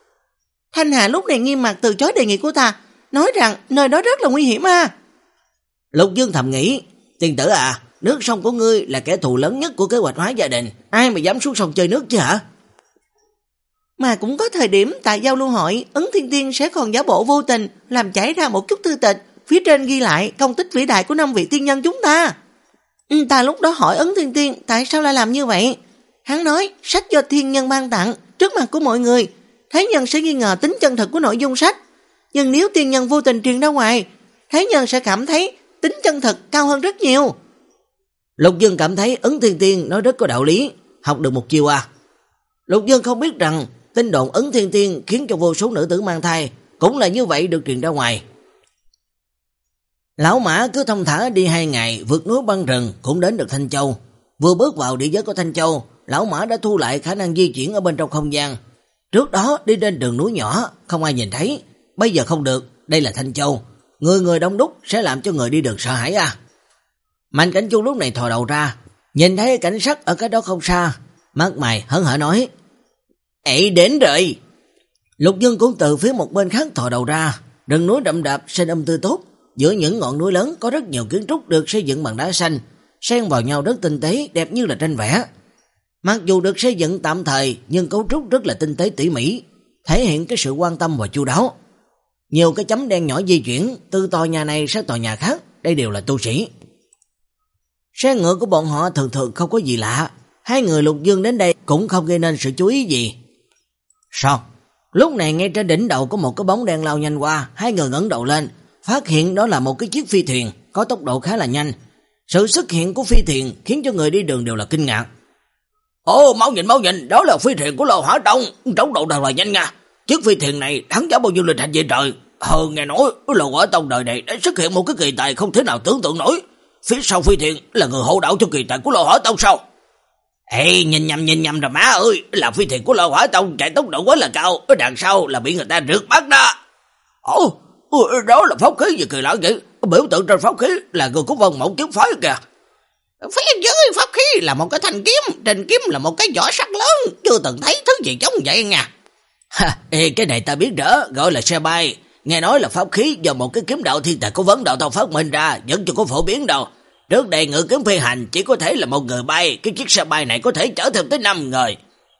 Thanh Hà lúc này nghiêm mặt từ chối đề nghị của ta, nói rằng nơi đó rất là nguy hiểm à. Lục Dương thầm nghĩ, tiên tử à, nước sông của ngươi là kẻ thù lớn nhất của kế hoạch hóa gia đình, ai mà dám xuống sông chơi nước chứ hả? Mà cũng có thời điểm tại giao lưu hội, Ấn Thiên Tiên sẽ còn giả bộ vô tình làm chảy ra một chút thư tịch, phía trên ghi lại công tích vĩ đại của năm vị tiên nhân chúng ta. Ta lúc đó hỏi Ấn Thiên Tiên tại sao lại làm như vậy. Hắn nói sách do thiên nhân ban tặng trước mặt của mọi người, thế nhân sẽ nghi ngờ tính chân thật của nội dung sách. Nhưng nếu tiên nhân vô tình truyền ra ngoài, thế nhân sẽ cảm thấy tính chân thật cao hơn rất nhiều. Lục Dương cảm thấy Ấn Thiên Tiên nói rất có đạo lý, học được một chiều à. Lục Dương không biết rằng tin đồn Ấn Thiên Tiên khiến cho vô số nữ tử mang thai cũng là như vậy được truyền ra ngoài. Lão Mã cứ thông thả đi hai ngày, vượt núi băng rừng cũng đến được Thanh Châu. Vừa bước vào địa giới của Thanh Châu, Lão Mã đã thu lại khả năng di chuyển ở bên trong không gian. Trước đó đi trên đường núi nhỏ, không ai nhìn thấy, bây giờ không được, đây là Thanh Châu, người người đông đúc sẽ làm cho người đi đường sợ hãi à. Mạnh Cảnh Chu lúc này thò đầu ra, nhìn thấy cảnh sắc ở cái đó không xa, mắt mày hớn hở nói: Ê, đến rồi. Lục Dương cũng từ phía một bên khác thò đầu ra. Rừng núi đậm đạp, xanh âm tươi tốt. Giữa những ngọn núi lớn có rất nhiều kiến trúc được xây dựng bằng đá xanh, xen vào nhau rất tinh tế, đẹp như là tranh vẽ. Mặc dù được xây dựng tạm thời, nhưng cấu trúc rất là tinh tế tỉ mỉ, thể hiện cái sự quan tâm và chu đáo. Nhiều cái chấm đen nhỏ di chuyển từ tòa nhà này sang tòa nhà khác, đây đều là tu sĩ. Xe ngựa của bọn họ thường thường không có gì lạ, hai người Lục Dương đến đây cũng không gây nên sự chú ý gì. Sao? Lúc này ngay trên đỉnh đầu có một cái bóng đen lao nhanh qua, hai người ngẩng đầu lên, phát hiện đó là một cái chiếc phi thuyền có tốc độ khá là nhanh. Sự xuất hiện của phi thuyền khiến cho người đi đường đều là kinh ngạc. Ồ, mau nhìn mau nhìn, đó là phi thuyền của Lô Hỏa Tông, tốc độ thật là nhanh nha. Chiếc phi thuyền này đáng giá bao nhiêu linh thạch vậy trời? Hờ, nghe nói Lô Hỏa Tông đời này đã xuất hiện một cái kỳ tài không thể nào tưởng tượng nổi. Phía sau phi thuyền là người hộ đạo cho kỳ tài của Lô Hỏa Tông sao? Ê, nhìn nhầm nhìn nhầm rồi má ơi, là phi thuyền của Lô Hỏa Tông chạy tốc độ quá là cao, ở đằng sau là bị người ta rượt bắt đó. Ồ, đó là pháp khí gì kỳ lạ vậy? Biểu tượng trên pháp khí là người của Vân Mộng kiếm phái kìa. Phía dưới pháp khí là một cái thanh kiếm, trên kiếm là một cái vỏ sắt lớn, chưa từng thấy thứ gì giống vậy nha. Ha, ê, cái này ta biết rõ, gọi là xe bay. Nghe nói là pháp khí do một cái kiếm đạo thiên tài của Vấn Đạo Tông phát minh ra, vẫn chưa có phổ biến đâu. Trước đây ngự kiếm phi hành chỉ có thể là một người bay, cái chiếc xe bay này có thể chở thêm tới năm người.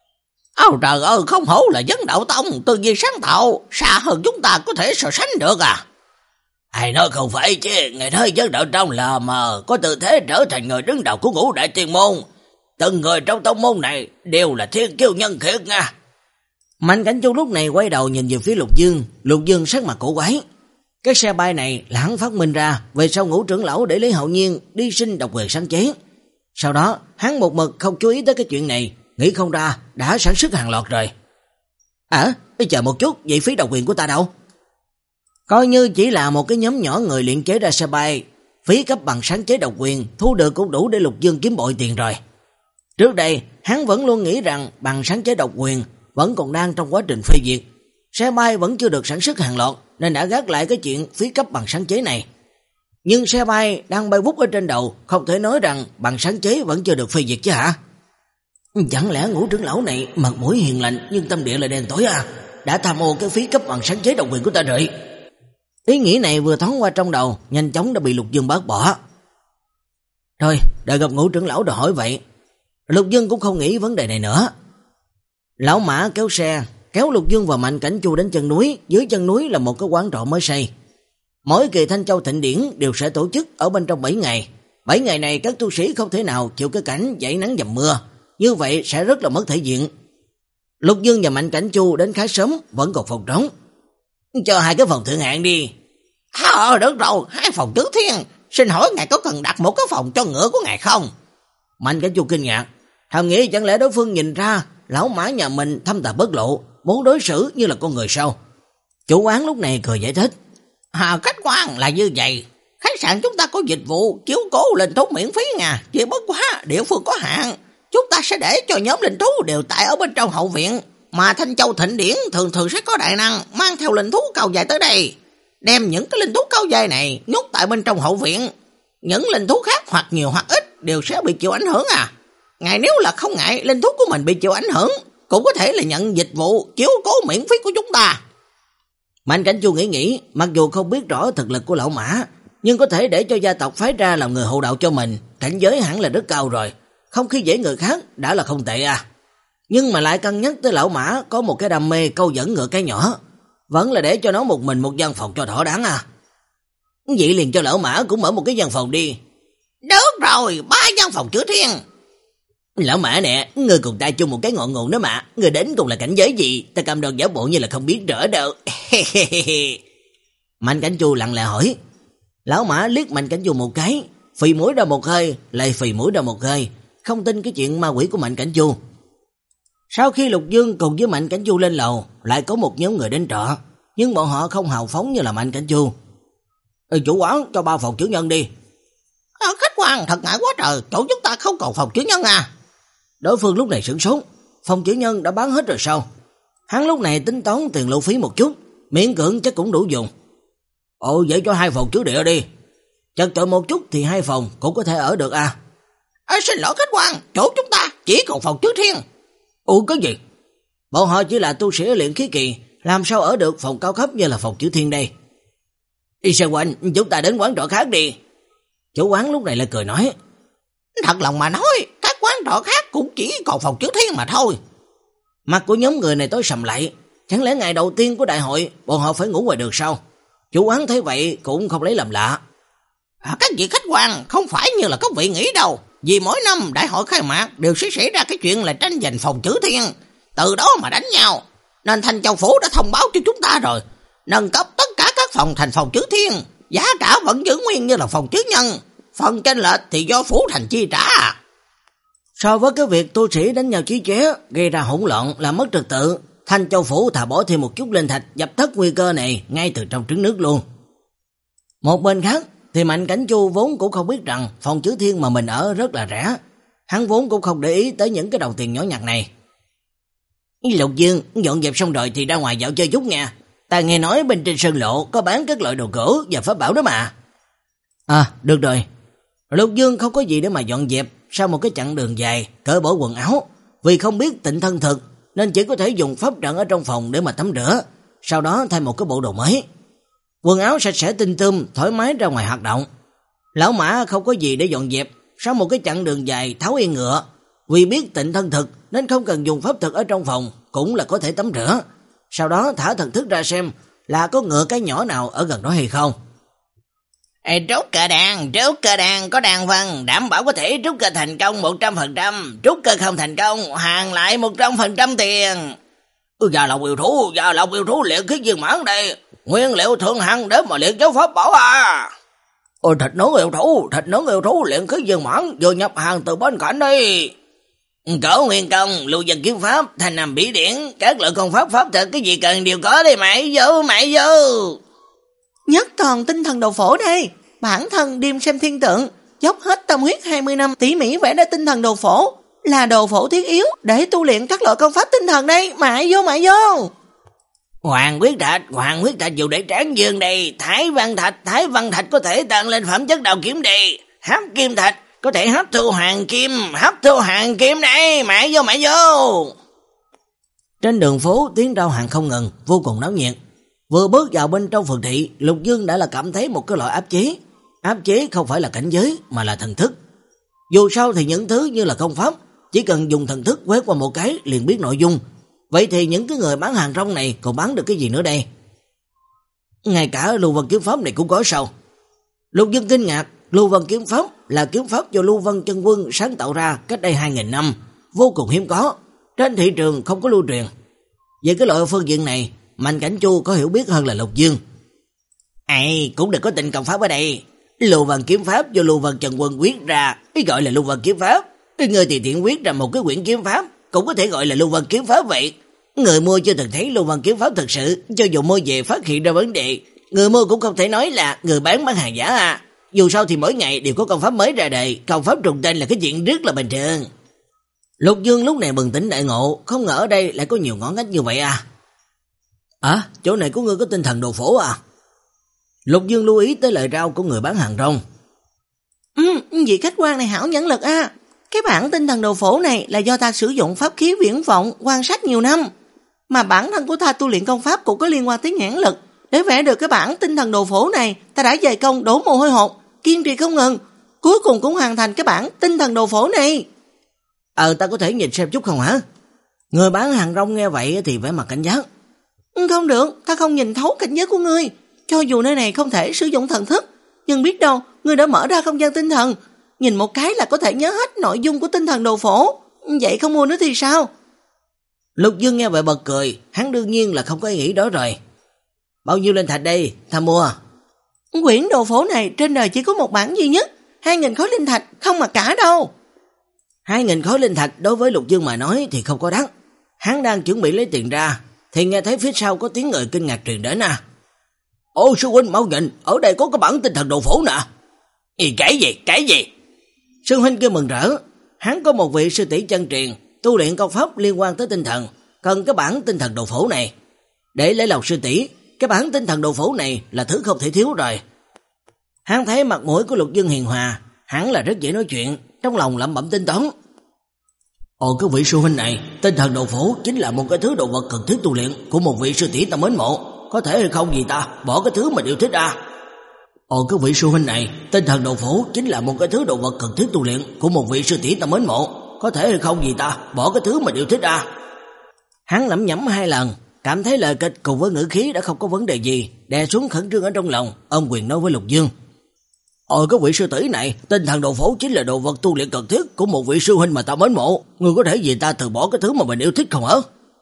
Ôi trời ơi, không hổ là Vấn Đạo Tông, tư duy sáng tạo, xa hơn chúng ta có thể so sánh được à. Ai nói không phải chứ, ngày nói Vấn Đạo Tông là mờ, có tư thế trở thành người đứng đầu của ngũ đại tiên môn. Từng người trong tông môn này đều là thiên kiêu nhân khiết nha. Mạnh Cảnh Chu lúc này quay đầu nhìn về phía Lục Dương, Lục Dương sắc mặt cổ quái. Cái xe bay này là hắn phát minh ra, về sau Ngũ trưởng lão để Lý Hạo Nhiên đi xin độc quyền sáng chế. Sau đó, hắn một mực không chú ý tới cái chuyện này, nghĩ không ra đã sản xuất hàng loạt rồi. À, chờ một chút, vậy phí độc quyền của ta đâu? Coi như chỉ là một cái nhóm nhỏ người luyện chế ra xe bay, phí cấp bằng sáng chế độc quyền, thu được cũng đủ để Lục Dương kiếm bội tiền rồi. Trước đây, hắn vẫn luôn nghĩ rằng bằng sáng chế độc quyền vẫn còn đang trong quá trình phê duyệt. Xe bay vẫn chưa được sản xuất hàng loạt nên đã gác lại cái chuyện phí cấp bằng sáng chế này. Nhưng xe bay đang bay vút ở trên đầu, không thể nói rằng bằng sáng chế vẫn chưa được phê duyệt chứ hả? Chẳng lẽ Ngũ trưởng lão này mặt mũi hiền lành nhưng tâm địa là đen tối à? Đã tham ô cái phí cấp bằng sáng chế độc quyền của ta rồi. Ý nghĩ này vừa thoáng qua trong đầu, nhanh chóng đã bị Lục Dương bác bỏ. Thôi, đợi gặp Ngũ trưởng lão rồi hỏi vậy. Lục Dương cũng không nghĩ vấn đề này nữa. Lão Mã kéo xe, kéo Lục Dương và Mạnh Cảnh Chu đến chân núi, dưới chân núi là một cái quán trọ mới xây. Mỗi kỳ Thanh Châu Thịnh Điển đều sẽ tổ chức ở bên trong bảy ngày. bảy ngày này các tu sĩ không thể nào chịu cái cảnh dậy nắng dầm mưa, như vậy sẽ rất là mất thể diện. Lục Dương và Mạnh Cảnh Chu đến khá sớm, vẫn còn phòng trống. Cho hai cái phòng thượng hạng đi. Ờ, được rồi, hai phòng tứ thiên. Xin hỏi ngài có cần đặt một cái phòng cho ngựa của ngài không? Mạnh Cảnh Chu kinh ngạc, thầm nghĩ chẳng lẽ đối phương nhìn ra lão Mã nhà mình thâm tà bất lộ, muốn đối xử như là con người sao? Chủ quán lúc này cười giải thích. À, khách quan là như vậy. Khách sạn chúng ta có dịch vụ chiếu cố linh thú miễn phí nha, chỉ bất quá địa phương có hạn. Chúng ta sẽ để cho nhóm linh thú đều tại ở bên trong hậu viện, mà Thanh Châu Thịnh Điển thường thường sẽ có đại năng mang theo linh thú cao dài tới đây, đem những cái linh thú cao dài này nhốt tại bên trong hậu viện. Những linh thú khác hoặc nhiều hoặc ít đều sẽ bị chịu ảnh hưởng à. Ngài nếu là không ngại linh thú của mình bị chịu ảnh hưởng, cũng có thể là nhận dịch vụ chiếu cố miễn phí của chúng ta. Mạnh Cảnh Chu nghĩ nghĩ, mặc dù không biết rõ thực lực của lão Mã, nhưng có thể để cho gia tộc phái ra làm người hộ đạo cho mình, cảnh giới hẳn là rất cao rồi, không khi dễ người khác đã là không tệ à. Nhưng mà lại cân nhắc tới lão Mã có một cái đam mê câu dẫn ngựa cái nhỏ, vẫn là để cho nó một mình một gian phòng cho thỏa đáng à. Vậy liền cho lão Mã cũng mở một cái gian phòng đi. Được rồi, ba gian phòng chứa thiên. Lão Mã nè, người cùng ta chung một cái ngọn nguồn đó mà, người đến cùng là cảnh giới gì, ta cầm đơn giả bộ như là không biết rõ đâu. Mạnh Cảnh Chu lặng lẽ hỏi. Lão Mã liếc Mạnh Cảnh Chu một cái, phì mũi ra một hơi, lại phì mũi ra một hơi, không tin cái chuyện ma quỷ của Mạnh Cảnh Chu. Sau khi Lục Dương cùng với Mạnh Cảnh Chu lên lầu, lại có một nhóm người đến trọ, nhưng bọn họ không hào phóng như là Mạnh Cảnh Chu. Ừ, chủ quán cho ba phòng chữ nhân đi. À, khách quan thật ngại quá trời, chỗ chúng ta không còn phòng chữ nhân à. Đối phương lúc này sửng sốt, phòng chữ nhân đã bán hết rồi sao? Hắn lúc này tính toán tiền lộ phí một chút, miễn cưỡng chắc cũng đủ dùng. Ồ, vậy cho hai phòng chứa địa đi. Chật chội một chút thì hai phòng cũng có thể ở được à. À, xin lỗi khách quan, chỗ chúng ta chỉ còn phòng chứa thiên. Ủa cái gì? Bọn họ chỉ là tu sĩ luyện khí kỳ, làm sao ở được phòng cao cấp như là phòng Chữ Thiên đây. Y Sơn Huynh, chúng ta đến quán trọ khác đi. Chủ quán lúc này lại cười nói. Thật lòng mà nói, các quán trọ khác cũng chỉ còn phòng Chữ Thiên mà thôi. Mặt của nhóm người này tối sầm lại. Chẳng lẽ ngày đầu tiên của đại hội bọn họ phải ngủ ngoài đường sao? Chủ quán thấy vậy cũng không lấy làm lạ. À, các vị khách quan không phải như là các vị nghĩ đâu. Vì mỗi năm đại hội khai mạc đều sẽ xảy ra cái chuyện là tranh giành phòng Chữ Thiên, từ đó mà đánh nhau. Nên Thanh Châu Phủ đã thông báo cho chúng ta rồi, nâng cấp tất cả các phòng thành phòng Chữ Thiên, giá cả vẫn giữ nguyên như là phòng Chữ Nhân, phần chênh lệch thì do phủ thành chi trả. So với cái việc tu sĩ đánh nhau chí chế gây ra hỗn loạn làm mất trật tự, Thanh Châu Phủ thà bỏ thêm một chút linh thạch dập tắt nguy cơ này ngay từ trong trứng nước luôn. Một bên khác thì Mạnh Cảnh Chu vốn cũng không biết rằng phòng Chữ Thiên mà mình ở rất là rẻ. Hắn vốn cũng không để ý tới những cái đồng tiền nhỏ nhặt này. Lục Dương, dọn dẹp xong rồi thì ra ngoài dạo chơi chút nha. Ta nghe nói bên trên sơn lộ có bán các loại đồ gỗ và pháp bảo đó mà. À, được rồi. Lục Dương không có gì để mà dọn dẹp. Sau một cái chặng đường dài, cởi bỏ quần áo. Vì không biết tịnh thân thực, nên chỉ có thể dùng pháp trận ở trong phòng để mà tắm rửa. Sau đó thay một cái bộ đồ mới. Quần áo sạch sẽ tinh tươm, thoải mái ra ngoài hoạt động. Lão Mã không có gì để dọn dẹp. Sau một cái chặng đường dài tháo yên ngựa, vì biết tịnh thân thực nên không cần dùng pháp thực ở trong phòng, cũng là có thể tắm rửa. Sau đó thả thần thức ra xem là có ngựa cái nhỏ nào ở gần đó hay không. Ê, trúc cơ đàn, trúc cơ đàn có đàn văn, đảm bảo có thể trúc cơ thành công một trăm phần trăm, trúc cơ không thành công, hàng lại một trăm phần trăm tiền. Ừ, già lòng yêu thú, già lòng yêu thú luyện khí viên mãn đây, nguyên liệu thượng hạng để mà luyện giáo pháp bảo à. Ôi, thịt nướng yêu thú, thịt nướng yêu thú luyện khí viên mãn vừa nhập hàng từ bên cạnh đi. Cổ nguyên công, lưu dân kiếm pháp, thành nằm bỉ điển, các loại công pháp pháp thực, cái gì cần đều có đây, mày vô, mày vô. Nhất toàn tinh thần đầu phổ đây, bản thân đêm xem thiên tượng, dốc hết tâm huyết hai mươi năm tỉ mỉ vẽ ra tinh thần đầu phổ, là đồ phổ thiết yếu để tu luyện các loại công pháp tinh thần đây, mày vô, mày vô. Hoàng huyết thạch, hoàng huyết thạch dùng để tráng dương đây, thái văn thạch, thái văn thạch có thể tăng lên phẩm chất đào kiếm đây, hấp kim thạch có thể hấp thu hoàng kim, hấp thu hoàng kim đây, mày vô, mày vô. Trên đường phố tiếng rao hàng không ngừng, vô cùng náo nhiệt. Vừa bước vào bên trong phường thị, Lục Dương đã là cảm thấy một cái loại áp chế. Áp chế không phải là cảnh giới mà là thần thức. Dù sao thì những thứ như là công pháp, chỉ cần dùng thần thức quét qua một cái liền biết nội dung. Vậy thì những cái người bán hàng rong này còn bán được cái gì nữa đây? Ngay cả Lưu Vân kiếm pháp này cũng có sao? Lục Dương kinh ngạc, Lưu Vân kiếm pháp là kiếm pháp do Lưu Vân chân quân sáng tạo ra cách đây hai nghìn năm, vô cùng hiếm có, trên thị trường không có lưu truyền. Về cái loại phương diện này, Mạnh Cảnh Chu có hiểu biết hơn là Lục Dương. Ây, cũng đừng có tình công pháp ở đây. Lưu Vân kiếm pháp do Lưu Vân chân quân quyết ra, ý gọi là Lưu Vân kiếm pháp. Người thì tiện quyết ra một cái quyển kiếm pháp, cũng có thể gọi là Lưu Vân kiếm pháp vậy. Người mua chưa từng thấy Lưu Vân kiếm pháp thực sự, cho dù mua về phát hiện ra vấn đề, người mua cũng không thể nói là người bán bán hàng giả à. Dù sao thì mỗi ngày đều có công pháp mới ra đời, công pháp trùng tên là cái chuyện rất là bình thường. Lục Dương lúc này bừng tỉnh đại ngộ, không ngờ ở đây lại có nhiều ngõ ngách như vậy à. À, chỗ này của ngươi có tinh thần đồ phổ à? Lục Dương lưu ý tới lời rao của người bán hàng rong. Ừ, vị khách quan này hảo nhãn lực a. Cái bản tinh thần đồ phổ này là do ta sử dụng pháp khí viễn vọng quan sát nhiều năm, mà bản thân của ta tu luyện công pháp cũng có liên quan tới nhãn lực. Để vẽ được cái bản tinh thần đồ phổ này, ta đã dày công đổ mồ hôi hột, kiên trì không ngừng, cuối cùng cũng hoàn thành cái bản tinh thần đồ phổ này. Ờ, ta có thể nhìn xem chút không hả? Người bán hàng rong nghe vậy thì vẻ mặt cảnh giác. Không được, ta không nhìn thấu cảnh giới của ngươi. Cho dù nơi này không thể sử dụng thần thức, nhưng biết đâu ngươi đã mở ra không gian tinh thần, nhìn một cái là có thể nhớ hết nội dung của tinh thần đồ phổ. Vậy không mua nữa thì sao? Lục Dương nghe vậy bật cười, hắn đương nhiên là không có ý nghĩ đó rồi. Bao nhiêu linh thạch đây, ta mua. Quyển đồ phổ này trên đời chỉ có một bản duy nhất, hai nghìn khối linh thạch không mà cả đâu. Hai nghìn khối linh thạch đối với Lục Dương mà nói thì không có đắt. Hắn đang chuẩn bị lấy tiền ra, thì nghe thấy phía sau có tiếng người kinh ngạc truyền đến à. Ô sư huynh mau nhìn, ở đây có cái bản tinh thần đồ phổ nè. Ý, cái gì, cái gì? Sư huynh kia mừng rỡ, hắn có một vị sư tỷ chân truyền, tu luyện công pháp liên quan tới tinh thần, cần cái bản tinh thần đồ phổ này. Để lấy lòng sư tỷ, cái bản tinh thần đồ phổ này là thứ không thể thiếu rồi. Hắn thấy mặt mũi của Lục Dương hiền hòa, hắn là rất dễ nói chuyện, trong lòng lẩm bẩm tính toán. Ồ, cái vị sư huynh này, tinh thần đồ phổ chính là một cái thứ đồ vật cần thiết tu luyện của một vị sư tỷ ta mến mộ, có thể hay không gì ta bỏ cái thứ mình yêu thích ra. Ồ, cái vị sư huynh này, tinh thần đồ phổ chính là một cái thứ đồ vật cần thiết tu luyện của một vị sư tỷ ta mến mộ, có thể hay không gì ta bỏ cái thứ mình yêu thích ra. Hắn lẩm nhẩm hai lần, cảm thấy lời kịch cùng với ngữ khí đã không có vấn đề gì, đè xuống khẩn trương ở trong lòng, ôm quyền nói với Lục Dương. Ôi, cái vị sư tỷ này, tinh thần đồ phổ chính là đồ vật tu luyện cần thiết của một vị sư huynh mà ta mến mộ, người có thể vì ta từ bỏ cái thứ mà mình yêu thích không hả?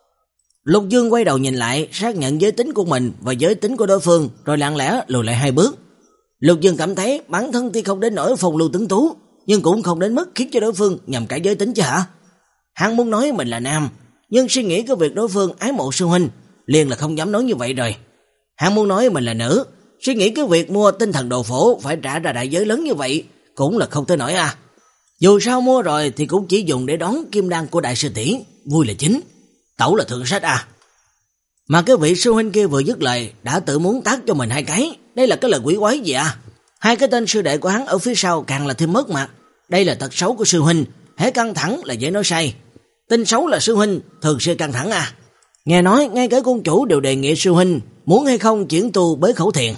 Lục Dương quay đầu nhìn lại, xác nhận giới tính của mình và giới tính của đối phương, rồi lặng lẽ lùi lại hai bước. Lục Dương cảm thấy bản thân tuy không đến nỗi phong lưu tuấn tú, nhưng cũng không đến mức khiến cho đối phương nhầm cả giới tính chứ hả? Hắn muốn nói mình là nam, nhưng suy nghĩ cái việc đối phương ái mộ sư huynh, liền là không dám nói như vậy rồi. Hắn muốn nói mình là nữ, suy nghĩ cái việc mua tinh thần đồ phổ phải trả ra đại giới lớn như vậy cũng là không thể nổi à. Dù sao mua rồi thì cũng chỉ dùng để đón kim đan của đại sư tỷ, vui là chính, tẩu là thượng sách à. Mà cái vị sư huynh kia vừa dứt lời đã tự muốn tát cho mình hai cái, đây là cái lời quỷ quái gì à? Hai cái tên sư đệ của hắn ở phía sau càng là thêm mất mặt, đây là tật xấu của sư huynh, hễ căng thẳng là dễ nói sai. Tin xấu là sư huynh thường xuyên căng thẳng à. Nghe nói ngay cả cung chủ đều đề nghị sư huynh muốn hay không chuyển tu bế khẩu thiền.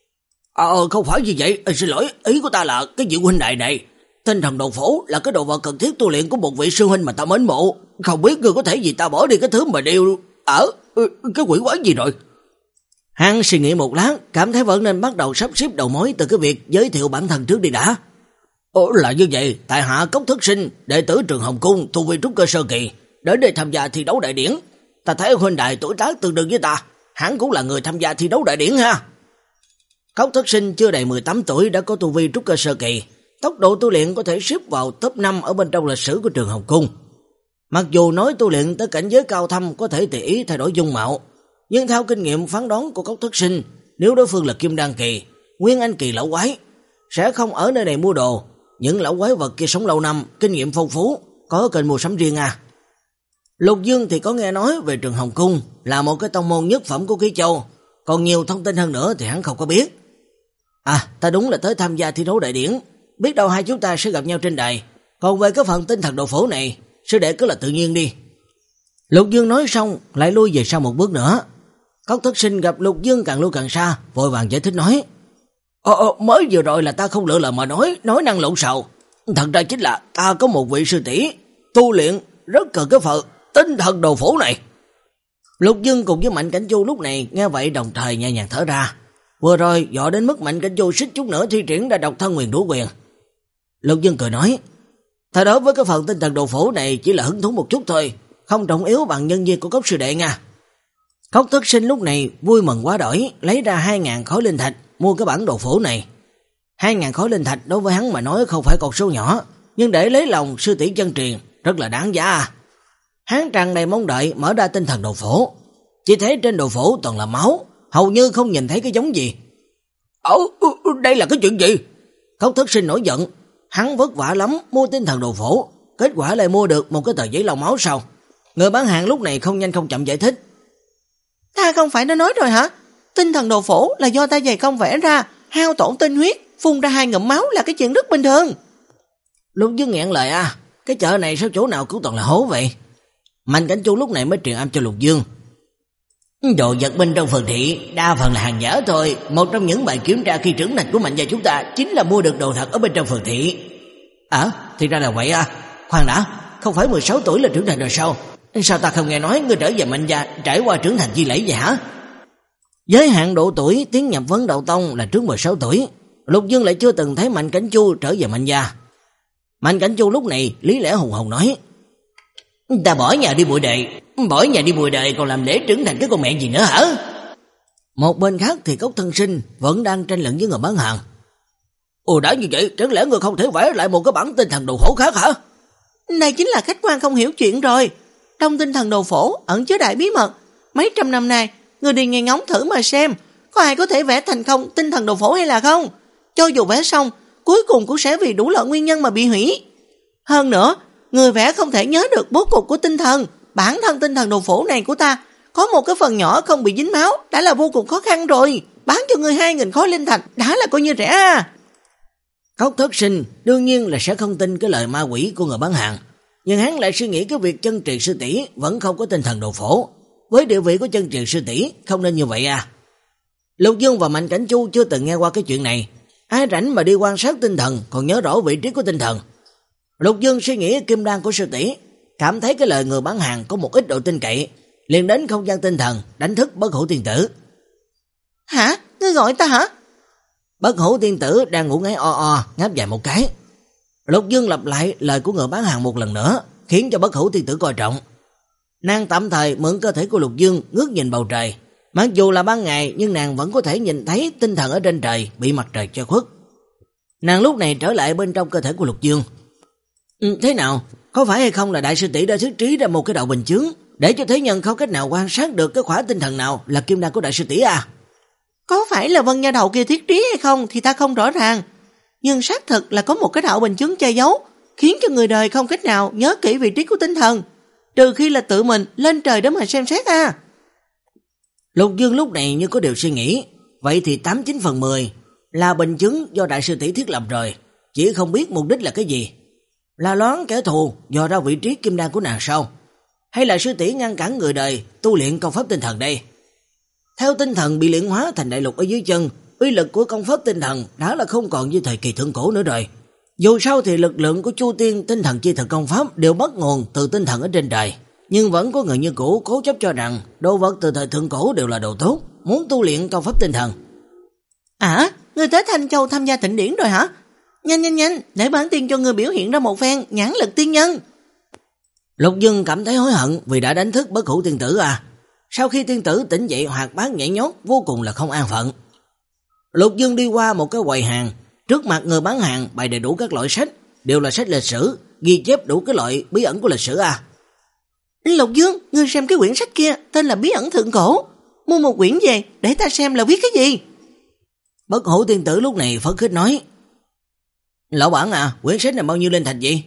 Ờ không phải như vậy, à, xin lỗi, ý của ta là cái vị huynh đại này, tinh thần đồ phổ là cái đồ vật cần thiết tu luyện của một vị sư huynh mà ta mến mộ, không biết người có thể vì ta bỏ đi cái thứ mà đều ở cái quỷ quái gì rồi. Hắn suy nghĩ một lát, cảm thấy vẫn nên bắt đầu sắp xếp đầu mối từ cái việc giới thiệu bản thân trước đi đã. Ồ, là như vậy, tại hạ Cốc Thất Sinh, đệ tử Trường Hồng Cung, tu vi trúc cơ sơ kỳ, đến đây tham gia thi đấu đại điển. Ta thấy huynh đại tuổi tác tương đương với ta, hắn cũng là người tham gia thi đấu đại điển ha. Cốc Thất Sinh chưa đầy mười tám tuổi đã có tu vi trúc cơ sơ kỳ, tốc độ tu luyện có thể xếp vào top năm ở bên trong lịch sử của Trường Hồng Cung. Mặc dù nói tu luyện tới cảnh giới cao thâm có thể tùy ý thay đổi dung mạo, nhưng theo kinh nghiệm phán đoán của Cốc Thất Sinh, nếu đối phương là Kim Đan kỳ, Nguyên Anh kỳ lão quái, sẽ không ở nơi này mua đồ. Những lão quái vật kia sống lâu năm, kinh nghiệm phong phú, có kênh mua sắm riêng à. Lục Dương thì có nghe nói về Trường Hồng Cung là một cái tông môn nhất phẩm của Ký Châu, còn nhiều thông tin hơn nữa thì hắn không có biết. À, ta đúng là tới tham gia thi đấu đại điển, biết đâu hai chúng ta sẽ gặp nhau trên đài. Còn về cái phần tinh thần đồ phổ này, sư đệ cứ là tự nhiên đi. Lục Dương nói xong, lại lui về sau một bước nữa. Cốc Thất Sinh gặp Lục Dương càng lui càng xa, vội vàng giải thích nói. Ờ, ờ, mới vừa rồi là ta không lựa lời mà nói, nói năng lộn xạo. Thật ra chính là ta có một vị sư tỷ tu luyện rất cần cái phần tinh thần đồ phổ này. Lục Dương cùng với Mạnh Cảnh Chu lúc này nghe vậy đồng thời nhẹ nhàng thở ra. Vừa rồi dọ đến mức Mạnh Cảnh Chu xích chút nữa thi triển ra độc thân nguyền rủa quyền. Lục Dương cười nói, ta đối với cái phần tinh thần đồ phổ này chỉ là hứng thú một chút thôi, không trọng yếu bằng nhân duyên của Cốc sư đệ nha. Cốc Thất Sinh lúc này vui mừng quá đỗi, lấy ra hai ngàn khối linh thạch mua cái bản đồ phổ này. Hai ngàn khối linh thạch đối với hắn mà nói không phải con số nhỏ, nhưng để lấy lòng sư tỷ chân truyền rất là đáng giá. Hắn tràn đầy mong đợi mở ra tinh thần đồ phổ, chỉ thấy trên đồ phổ toàn là máu, hầu như không nhìn thấy cái giống gì. Ồ, đây là cái chuyện gì? Cốc Thất Sinh nổi giận, hắn vất vả lắm mua tinh thần đồ phổ, kết quả lại mua được một cái tờ giấy lau máu sao? Người bán hàng lúc này không nhanh không chậm giải thích. Ta không phải đã nói rồi hả? Tinh thần đồ phổ là do ta dày công vẽ ra, hao tổn tinh huyết, phun ra hai ngụm máu là cái chuyện rất bình thường. Lục Dương nghẹn lời à, cái chợ này sao chỗ nào cũng toàn là hố vậy? Mạnh Cảnh Chu lúc này mới truyền âm cho Lục Dương. Đồ vật bên trong phường thị đa phần là hàng giả thôi, một trong những bài kiểm tra khi trưởng thành của Mạnh gia chúng ta chính là mua được đồ thật ở bên trong phường thị. À, thì ra là vậy à. Khoan đã, không phải mười sáu tuổi là trưởng thành rồi sao? Sao ta không nghe nói ngươi trở về Mạnh gia trải qua trưởng thành chi lẫy vậy hả? Giới hạn độ tuổi tiến nhập vấn đạo tông là trước mười sáu tuổi. Lục Dương lại chưa từng thấy Mạnh Cảnh Chu trở về Mạnh gia. Mạnh Cảnh Chu lúc này lý lẽ hùng hồn nói, ta bỏ nhà đi bụi đời, bỏ nhà đi bụi đời còn làm lễ trưởng thành cái con mẹ gì nữa hả? Một bên khác thì Cốc Thân Sinh vẫn đang tranh luận với người bán hàng. Ồ, đã như vậy, chẳng lẽ người không thể vẽ lại một cái bản tinh thần đồ phổ khác hả? Này chính là khách quan không hiểu chuyện rồi. Trong tinh thần đồ phổ ẩn chứa đại bí mật. Mấy trăm năm nay, người đi nghe ngóng thử mà xem, có ai có thể vẽ thành công tinh thần đồ phổ hay là không? Cho dù vẽ xong, cuối cùng cũng sẽ vì đủ loại nguyên nhân mà bị hủy. Hơn nữa, người vẽ không thể nhớ được bố cục của tinh thần. Bản thân tinh thần đồ phổ này của ta có một cái phần nhỏ không bị dính máu đã là vô cùng khó khăn rồi. Bán cho người hai nghìn khối linh thạch đã là coi như rẻ à. Cốc Thất Sinh đương nhiên là sẽ không tin cái lời ma quỷ của người bán hàng. Nhưng hắn lại suy nghĩ cái việc Chân Truyền sư tỷ vẫn không có tinh thần đồ phổ. Với địa vị của Chân Truyền sư tỷ không nên như vậy à. Lục Dương và Mạnh Cảnh Chu chưa từng nghe qua cái chuyện này. Ai rảnh mà đi quan sát tinh thần còn nhớ rõ vị trí của tinh thần. Lục Dương suy nghĩ kim đan của sư tỷ, cảm thấy cái lời người bán hàng có một ít độ tin cậy, liền đến không gian tinh thần đánh thức Bất Hủ Tiên Tử. Hả? Ngươi gọi ta hả? Bất Hủ Tiên Tử đang ngủ ngáy o o, ngáp dài một cái. Lục Dương lặp lại lời của người bán hàng một lần nữa, khiến cho Bất Hủ Tiên Tử coi trọng. Nàng tạm thời mượn cơ thể của Lục Dương ngước nhìn bầu trời. Mặc dù là ban ngày nhưng nàng vẫn có thể nhìn thấy tinh thần ở trên trời bị mặt trời che khuất. Nàng lúc này trở lại bên trong cơ thể của Lục Dương. Ừ, thế nào? Có phải hay không là đại sư tỷ đã thiết trí ra một cái đạo bình chướng để cho thế nhân không cách nào quan sát được cái khỏa tinh thần nào là kim đan của đại sư tỷ à? Có phải là Vân Nha Đầu kia thiết trí hay không thì ta không rõ ràng. Nhưng xác thực là có một cái đạo bình chướng che giấu, khiến cho người đời không cách nào nhớ kỹ vị trí của tinh thần, trừ khi là tự mình lên trời để mà xem xét à. Lục Dương lúc này như có điều suy nghĩ. Vậy thì tám chín phần mười là bình chứng do đại sư tỷ thiết lập rồi, chỉ không biết mục đích là cái gì. Là loáng kẻ thù dò ra vị trí kim đan của nàng sao? Hay là sư tỷ ngăn cản người đời tu luyện công pháp tinh thần đây? Theo tinh thần bị luyện hóa thành đại lục ở dưới chân, uy lực của công pháp tinh thần đã là không còn như thời kỳ thượng cổ nữa rồi. Dù sao thì lực lượng của Chu Tiên tinh thần chi thực công pháp đều bắt nguồn từ tinh thần ở trên trời, nhưng vẫn có người như cũ cố chấp cho rằng đồ vật từ thời thượng cổ đều là đồ tốt, muốn tu luyện công pháp tinh thần. À, ngươi tới Thanh Châu tham gia thịnh điển rồi hả? Nhanh nhanh nhanh, để bản tiên cho ngươi biểu hiện ra một phen nhãn lực tiên nhân. Lục Dương cảm thấy hối hận vì đã đánh thức Bất Hủ Tiên Tử à. Sau khi tiên tử tỉnh dậy hoạt bát nhảy nhót, vô cùng là không an phận. Lục Dương đi qua một cái quầy hàng, trước mặt người bán hàng bày đầy đủ các loại sách, đều là sách lịch sử, ghi chép đủ cái loại bí ẩn của lịch sử à. Lục Dương, ngươi xem cái quyển sách kia tên là Bí ẩn thượng cổ, mua một quyển về để ta xem là viết cái gì. Bất Hủ Tiên Tử lúc này phấn khích nói: Lão bản à, quyển sách này bao nhiêu linh thạch vậy?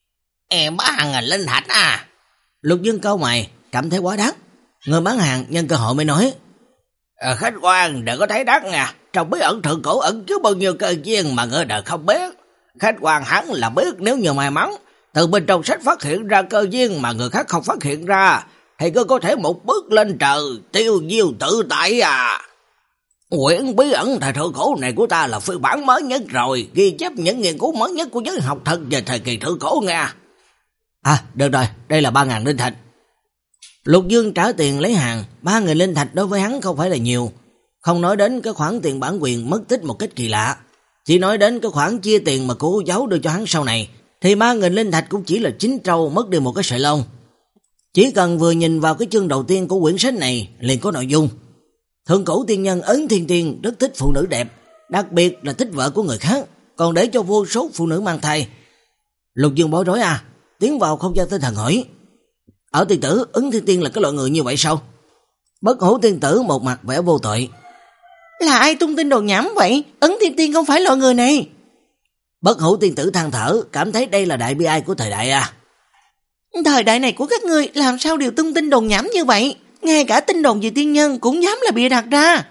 Em bán hàng nghìn linh thạch à? Lục Dương cau mày, cảm thấy quá đắt. Người bán hàng nhân cơ hội mới nói: à, khách quan đừng có thấy đắt nha, trong bí ẩn thượng cổ ẩn chứa bao nhiêu cơ duyên mà người đời không biết. Khách quan hẳn là biết nếu như may mắn từ bên trong sách phát hiện ra cơ duyên mà người khác không phát hiện ra, thì cứ có thể một bước lên trời, tiêu diêu tự tại à. Quyển bí ẩn thời thượng cổ này của ta là phiên bản mới nhất rồi, ghi chép những nghiên cứu mới nhất của giới học thật về thời kỳ thượng cổ nha. À, được rồi, đây là ba ngàn linh thạch. Lục Dương trả tiền lấy hàng, ba nghìn linh thạch đối với hắn không phải là nhiều. Không nói đến cái khoản tiền bản quyền mất tích một cách kỳ lạ, chỉ nói đến cái khoản chia tiền mà cô cháu đưa cho hắn sau này, thì ba nghìn linh thạch cũng chỉ là chín trâu mất đi một cái sợi lông. Chỉ cần vừa nhìn vào cái chương đầu tiên của quyển sách này liền có nội dung: thượng cổ tiên nhân Ấn Thiên Tiên rất thích phụ nữ đẹp, đặc biệt là thích vợ của người khác, còn để cho vô số phụ nữ mang thai. Lục Dương bối rối à, tiến vào không gian tinh thần hỏi: ở tiên tử, Ấn Thiên Tiên là cái loại người như vậy sao? Bất Hủ Tiên Tử một mặt vẻ vô tội: là ai tung tin đồn nhảm vậy? Ấn Thiên Tiên không phải loại người này. Bất Hủ Tiên Tử than thở, cảm thấy đây là đại bi ai của thời đại à. Thời đại này của các ngươi làm sao đều tung tin đồn nhảm như vậy? Ngay cả tin đồn về tiên nhân cũng dám là bịa đặt ra.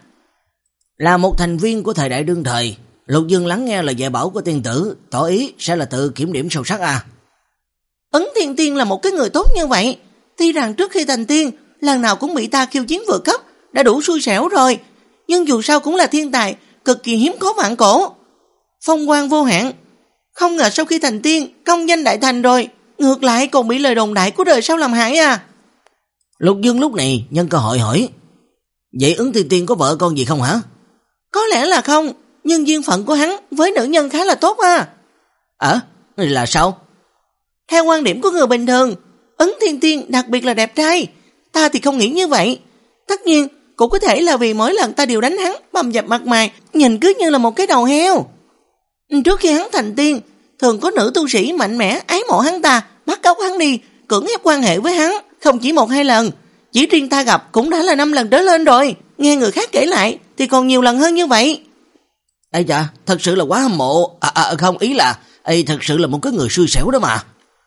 Là một thành viên của thời đại đương thời, Lục Dương lắng nghe lời dạy bảo của tiên tử, tỏ ý sẽ là tự kiểm điểm sâu sắc à. Ấn Thiên Tiên là một cái người tốt như vậy, tuy rằng trước khi thành tiên lần nào cũng bị ta khiêu chiến vượt cấp, đã đủ xui xẻo rồi, nhưng dù sao cũng là thiên tài, cực kỳ hiếm có vạn cổ, phong quang vô hạn. Không ngờ sau khi thành tiên, công danh đại thành rồi, ngược lại còn bị lời đồn đại của đời sau làm hại à. Lục Dương lúc này nhân cơ hội hỏi: vậy Ấn Thiên Tiên có vợ con gì không hả? Có lẽ là không, nhưng duyên phận của hắn với nữ nhân khá là tốt à. Ờ, à, là sao? Theo quan điểm của người bình thường, Ấn Thiên Tiên đặc biệt là đẹp trai, ta thì không nghĩ như vậy. Tất nhiên, cũng có thể là vì mỗi lần ta đều đánh hắn bầm dập mặt mày, nhìn cứ như là một cái đầu heo. Trước khi hắn thành tiên, thường có nữ tu sĩ mạnh mẽ ái mộ hắn ta, bắt cóc hắn đi, cưỡng ép quan hệ với hắn, không chỉ một hai lần, chỉ riêng ta gặp cũng đã là năm lần trở lên rồi, nghe người khác kể lại thì còn nhiều lần hơn như vậy. Ây dạ, thật sự là quá hâm mộ. À, à không, ý là Ây thật sự là một cái người xui xẻo đó mà.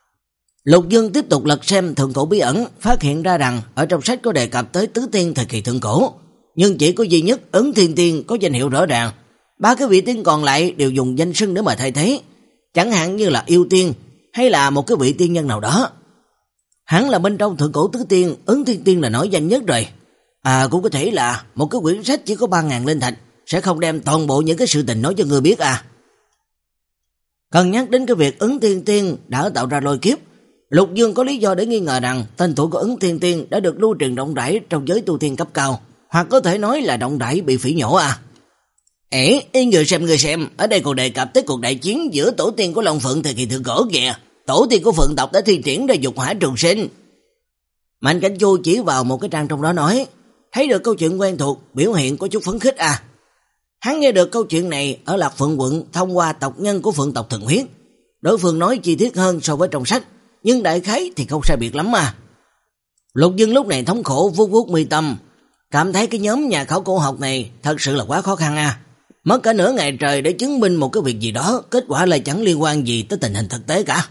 Lục Dương tiếp tục lật xem thượng cổ bí ẩn, phát hiện ra rằng ở trong sách có đề cập tới tứ tiên thời kỳ thượng cổ, nhưng chỉ có duy nhất Ấn Thiên Tiên có danh hiệu rõ ràng, ba cái vị tiên còn lại đều dùng danh xưng để mà thay thế, chẳng hạn như là yêu tiên, hay là một cái vị tiên nhân nào đó. Hắn là bên trong thượng cổ tứ tiên, Ứng Thiên Tiên là nổi danh nhất rồi. À cũng có thể là một cái quyển sách chỉ có ba ngàn linh thạch sẽ không đem toàn bộ những cái sự tình nói cho ngươi biết à. Cần nhắc đến cái việc Ứng Thiên Tiên đã tạo ra lôi kiếp, Lục Dương có lý do để nghi ngờ rằng tên tuổi của Ứng Thiên Tiên đã được lưu truyền rộng rãi trong giới tu tiên cấp cao, hoặc có thể nói là rộng rãi bị phỉ nhổ à. Ê, người xem người xem, ở đây còn đề cập tới cuộc đại chiến giữa tổ tiên của Long Phượng thời kỳ thượng cổ kìa. Tổ tiên của Phượng tộc đã thi triển ra dục hỏa trường sinh. Mạnh Cảnh Chu chỉ vào một cái trang trong đó nói, thấy được câu chuyện quen thuộc, biểu hiện có chút phấn khích à. Hắn nghe được câu chuyện này ở Lạc Phượng quận thông qua tộc nhân của Phượng tộc Thần Huyết. Đối phương nói chi tiết hơn so với trong sách, nhưng đại khái thì không sai biệt lắm mà. Lục Dương lúc này thống khổ vuốt vuốt mi tâm, cảm thấy cái nhóm nhà khảo cổ học này thật sự là quá khó khăn à. Mất cả nửa ngày trời để chứng minh một cái việc gì đó, kết quả lại chẳng liên quan gì tới tình hình thực tế cả.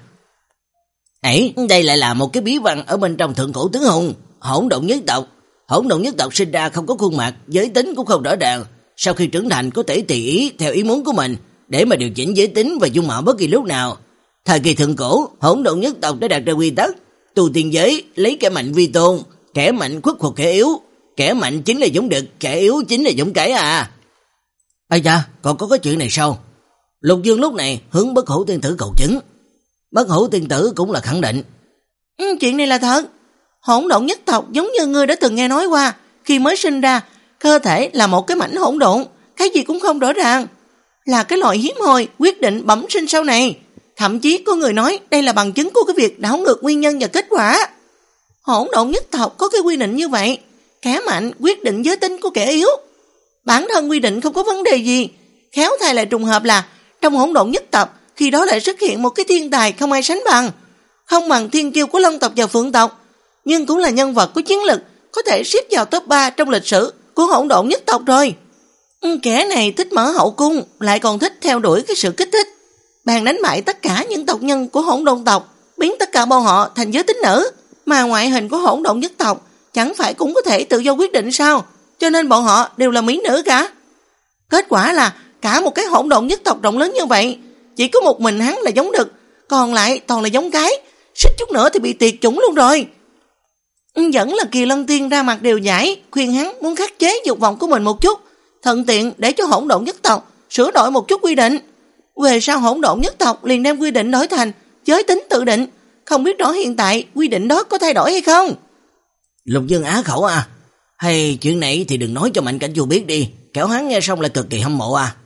Ấy, đây lại là một cái bí văn ở bên trong thượng cổ tứ hùng, hỗn độn nhất tộc. Hỗn độn nhất tộc sinh ra không có khuôn mặt, giới tính cũng không rõ ràng. Sau khi trưởng thành có thể tùy ý theo ý muốn của mình để mà điều chỉnh giới tính và dung mạo bất kỳ lúc nào. Thời kỳ thượng cổ, hỗn độn nhất tộc đã đặt ra quy tắc, tu tiên giới lấy kẻ mạnh vi tôn, kẻ mạnh khuất phục kẻ yếu, kẻ mạnh chính là giống đực, kẻ yếu chính là giống cái à. Ây da, còn có cái chuyện này sao? Lục Dương lúc này hướng Bất Hủ Tiên Tử cầu chứng. Bất Hủ Tiên Tử cũng là khẳng định. Ừ, chuyện này là thật. Hỗn độn nhất tộc giống như ngươi đã từng nghe nói qua, khi mới sinh ra, cơ thể là một cái mảnh hỗn độn, cái gì cũng không rõ ràng. Là cái loại hiếm hoi quyết định bẩm sinh sau này. Thậm chí có người nói đây là bằng chứng của cái việc đảo ngược nguyên nhân và kết quả. Hỗn độn nhất tộc có cái quy định như vậy, kẻ mạnh quyết định giới tính của kẻ yếu. Bản thân quy định không có vấn đề gì, khéo thay lại trùng hợp là trong hỗn độn nhất tộc khi đó lại xuất hiện một cái thiên tài không ai sánh bằng, không bằng thiên kiêu của Long tộc và Phượng tộc, nhưng cũng là nhân vật có chiến lực, có thể xếp vào top ba trong lịch sử của hỗn độn nhất tộc rồi. Kẻ này thích mở hậu cung, lại còn thích theo đuổi cái sự kích thích, bàn đánh bại tất cả những tộc nhân của hỗn độn tộc, biến tất cả bọn họ thành giới tính nữ, mà ngoại hình của hỗn độn nhất tộc chẳng phải cũng có thể tự do quyết định sao? Cho nên bọn họ đều là mỹ nữ cả. Kết quả là cả một cái hỗn độn nhất tộc rộng lớn như vậy, chỉ có một mình hắn là giống đực, còn lại toàn là giống cái, suýt chút nữa thì bị tiệt chủng luôn rồi. Vẫn là Kỳ Lân Tiên ra mặt điều giải, khuyên hắn muốn khắc chế dục vọng của mình một chút, thuận tiện để cho hỗn độn nhất tộc sửa đổi một chút quy định. Về sau hỗn độn nhất tộc liền đem quy định đổi thành giới tính tự định, không biết rõ hiện tại quy định đó có thay đổi hay không. Lục Dương á khẩu à, hay chuyện này thì đừng nói cho Mạnh Cảnh Chu biết đi, kẻo hắn nghe xong lại cực kỳ hâm mộ à.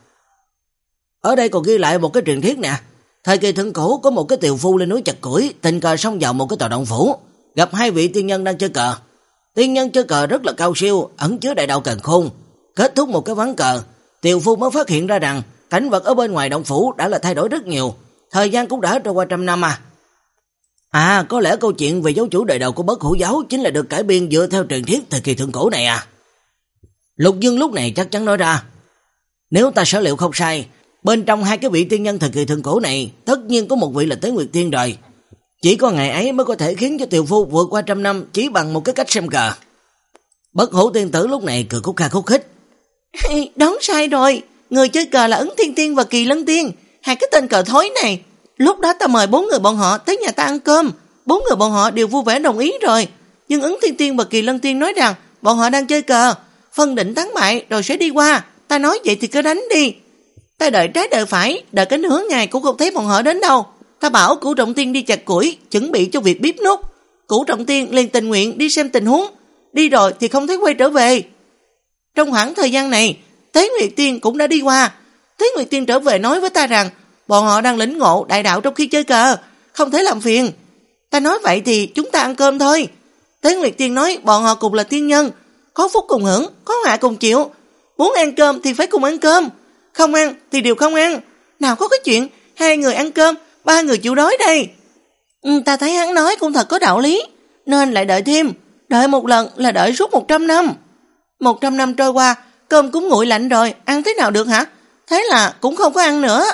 Ở đây còn ghi lại một cái truyền thuyết nè, thời kỳ thượng cổ có một cái tiều phu lên núi chặt củi, tình cờ xông vào một cái tòa động phủ, gặp hai vị tiên nhân đang chơi cờ. Tiên nhân chơi cờ rất là cao siêu, ẩn chứa đại đạo càn khôn. Kết thúc một cái ván cờ, tiều phu mới phát hiện ra rằng cảnh vật ở bên ngoài động phủ đã là thay đổi rất nhiều, thời gian cũng đã trôi qua trăm năm à. À, có lẽ câu chuyện về giáo chủ đời đầu của Bất Hủ giáo chính là được cải biên dựa theo truyền thuyết thời kỳ thượng cổ này à. Lục Dương lúc này chắc chắn nói ra, nếu ta sở liệu không sai, bên trong hai cái vị tiên nhân thời kỳ thượng cổ này, tất nhiên có một vị là Tế Nguyệt Tiên rồi. Chỉ có ngày ấy mới có thể khiến cho tiều phu vượt qua trăm năm chỉ bằng một cái cách xem cờ. Bất Hủ Tiên Tử lúc này cười khúc kha khúc khích. Đoán sai rồi, người chơi cờ là Ứng Thiên Tiên và Kỳ Lân Tiên, hai cái tên cờ thối này. Lúc đó ta mời bốn người bọn họ tới nhà ta ăn cơm, bốn người bọn họ đều vui vẻ đồng ý rồi. Nhưng Ứng Thiên Tiên và Kỳ Lân Tiên nói rằng bọn họ đang chơi cờ, phân định thắng bại rồi sẽ đi qua. Ta nói vậy thì cứ đánh đi. Ta đợi trái đợi phải, đợi cái nửa ngày cũng không thấy bọn họ đến đâu. Ta bảo Cửu Trọng Tiên đi chặt củi, chuẩn bị cho việc bếp nút. Cửu Trọng Tiên liền tình nguyện đi xem tình huống, đi rồi thì không thấy quay trở về. Trong khoảng thời gian này, Tế Nguyệt Tiên cũng đã đi qua. Tế Nguyệt Tiên trở về nói với ta rằng bọn họ đang lĩnh ngộ đại đạo trong khi chơi cờ, không thể làm phiền. Ta nói vậy thì chúng ta ăn cơm thôi. Tế Nguyệt Tiên nói bọn họ cùng là tiên nhân, có phúc cùng hưởng, có họa cùng chịu. Muốn ăn cơm thì phải cùng ăn cơm, không ăn thì đều không ăn. Nào có cái chuyện hai người ăn cơm, ba người chịu đói đây. Ừ, ta thấy hắn nói cũng thật có đạo lý, nên lại đợi thêm. Đợi một lần là đợi suốt một trăm năm. Một trăm năm trôi qua, cơm cũng nguội lạnh rồi, ăn thế nào được hả? Thế là cũng không có ăn nữa.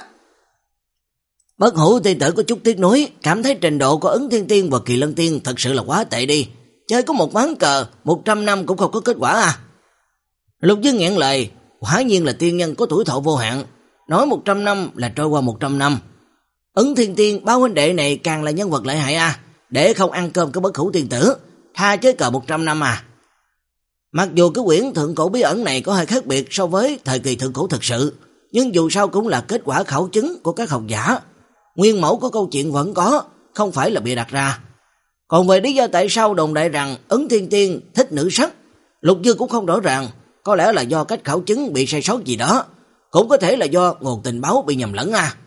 Bất Hủ Tiên Tử có chút tiếc nuối, cảm thấy trình độ của Ứng Thiên Tiên và Kỳ Lân Tiên thật sự là quá tệ đi. Chơi có một ván cờ, một trăm năm cũng không có kết quả à. Lục Dương nghẹn lời, quả nhiên là tiên nhân có tuổi thọ vô hạn. Nói một trăm năm là trôi qua một trăm năm. Ứng Thiên Tiên Báo huynh đệ này càng là nhân vật lợi hại à, để không ăn cơm cái bất hủ tiên tử, tha chế cờ một trăm năm à. Mặc dù cái quyển thượng cổ bí ẩn này có hơi khác biệt so với thời kỳ thượng cổ thực sự, nhưng dù sao cũng là kết quả khảo chứng của các học giả. Nguyên mẫu của câu chuyện vẫn có, không phải là bịa đặt ra. Còn về lý do tại sao đồn đại rằng Ứng Thiên Tiên thích nữ sắc, Lục Dương cũng không rõ ràng, có lẽ là do cách khảo chứng bị sai sót gì đó, cũng có thể là do nguồn tình báo bị nhầm lẫn à.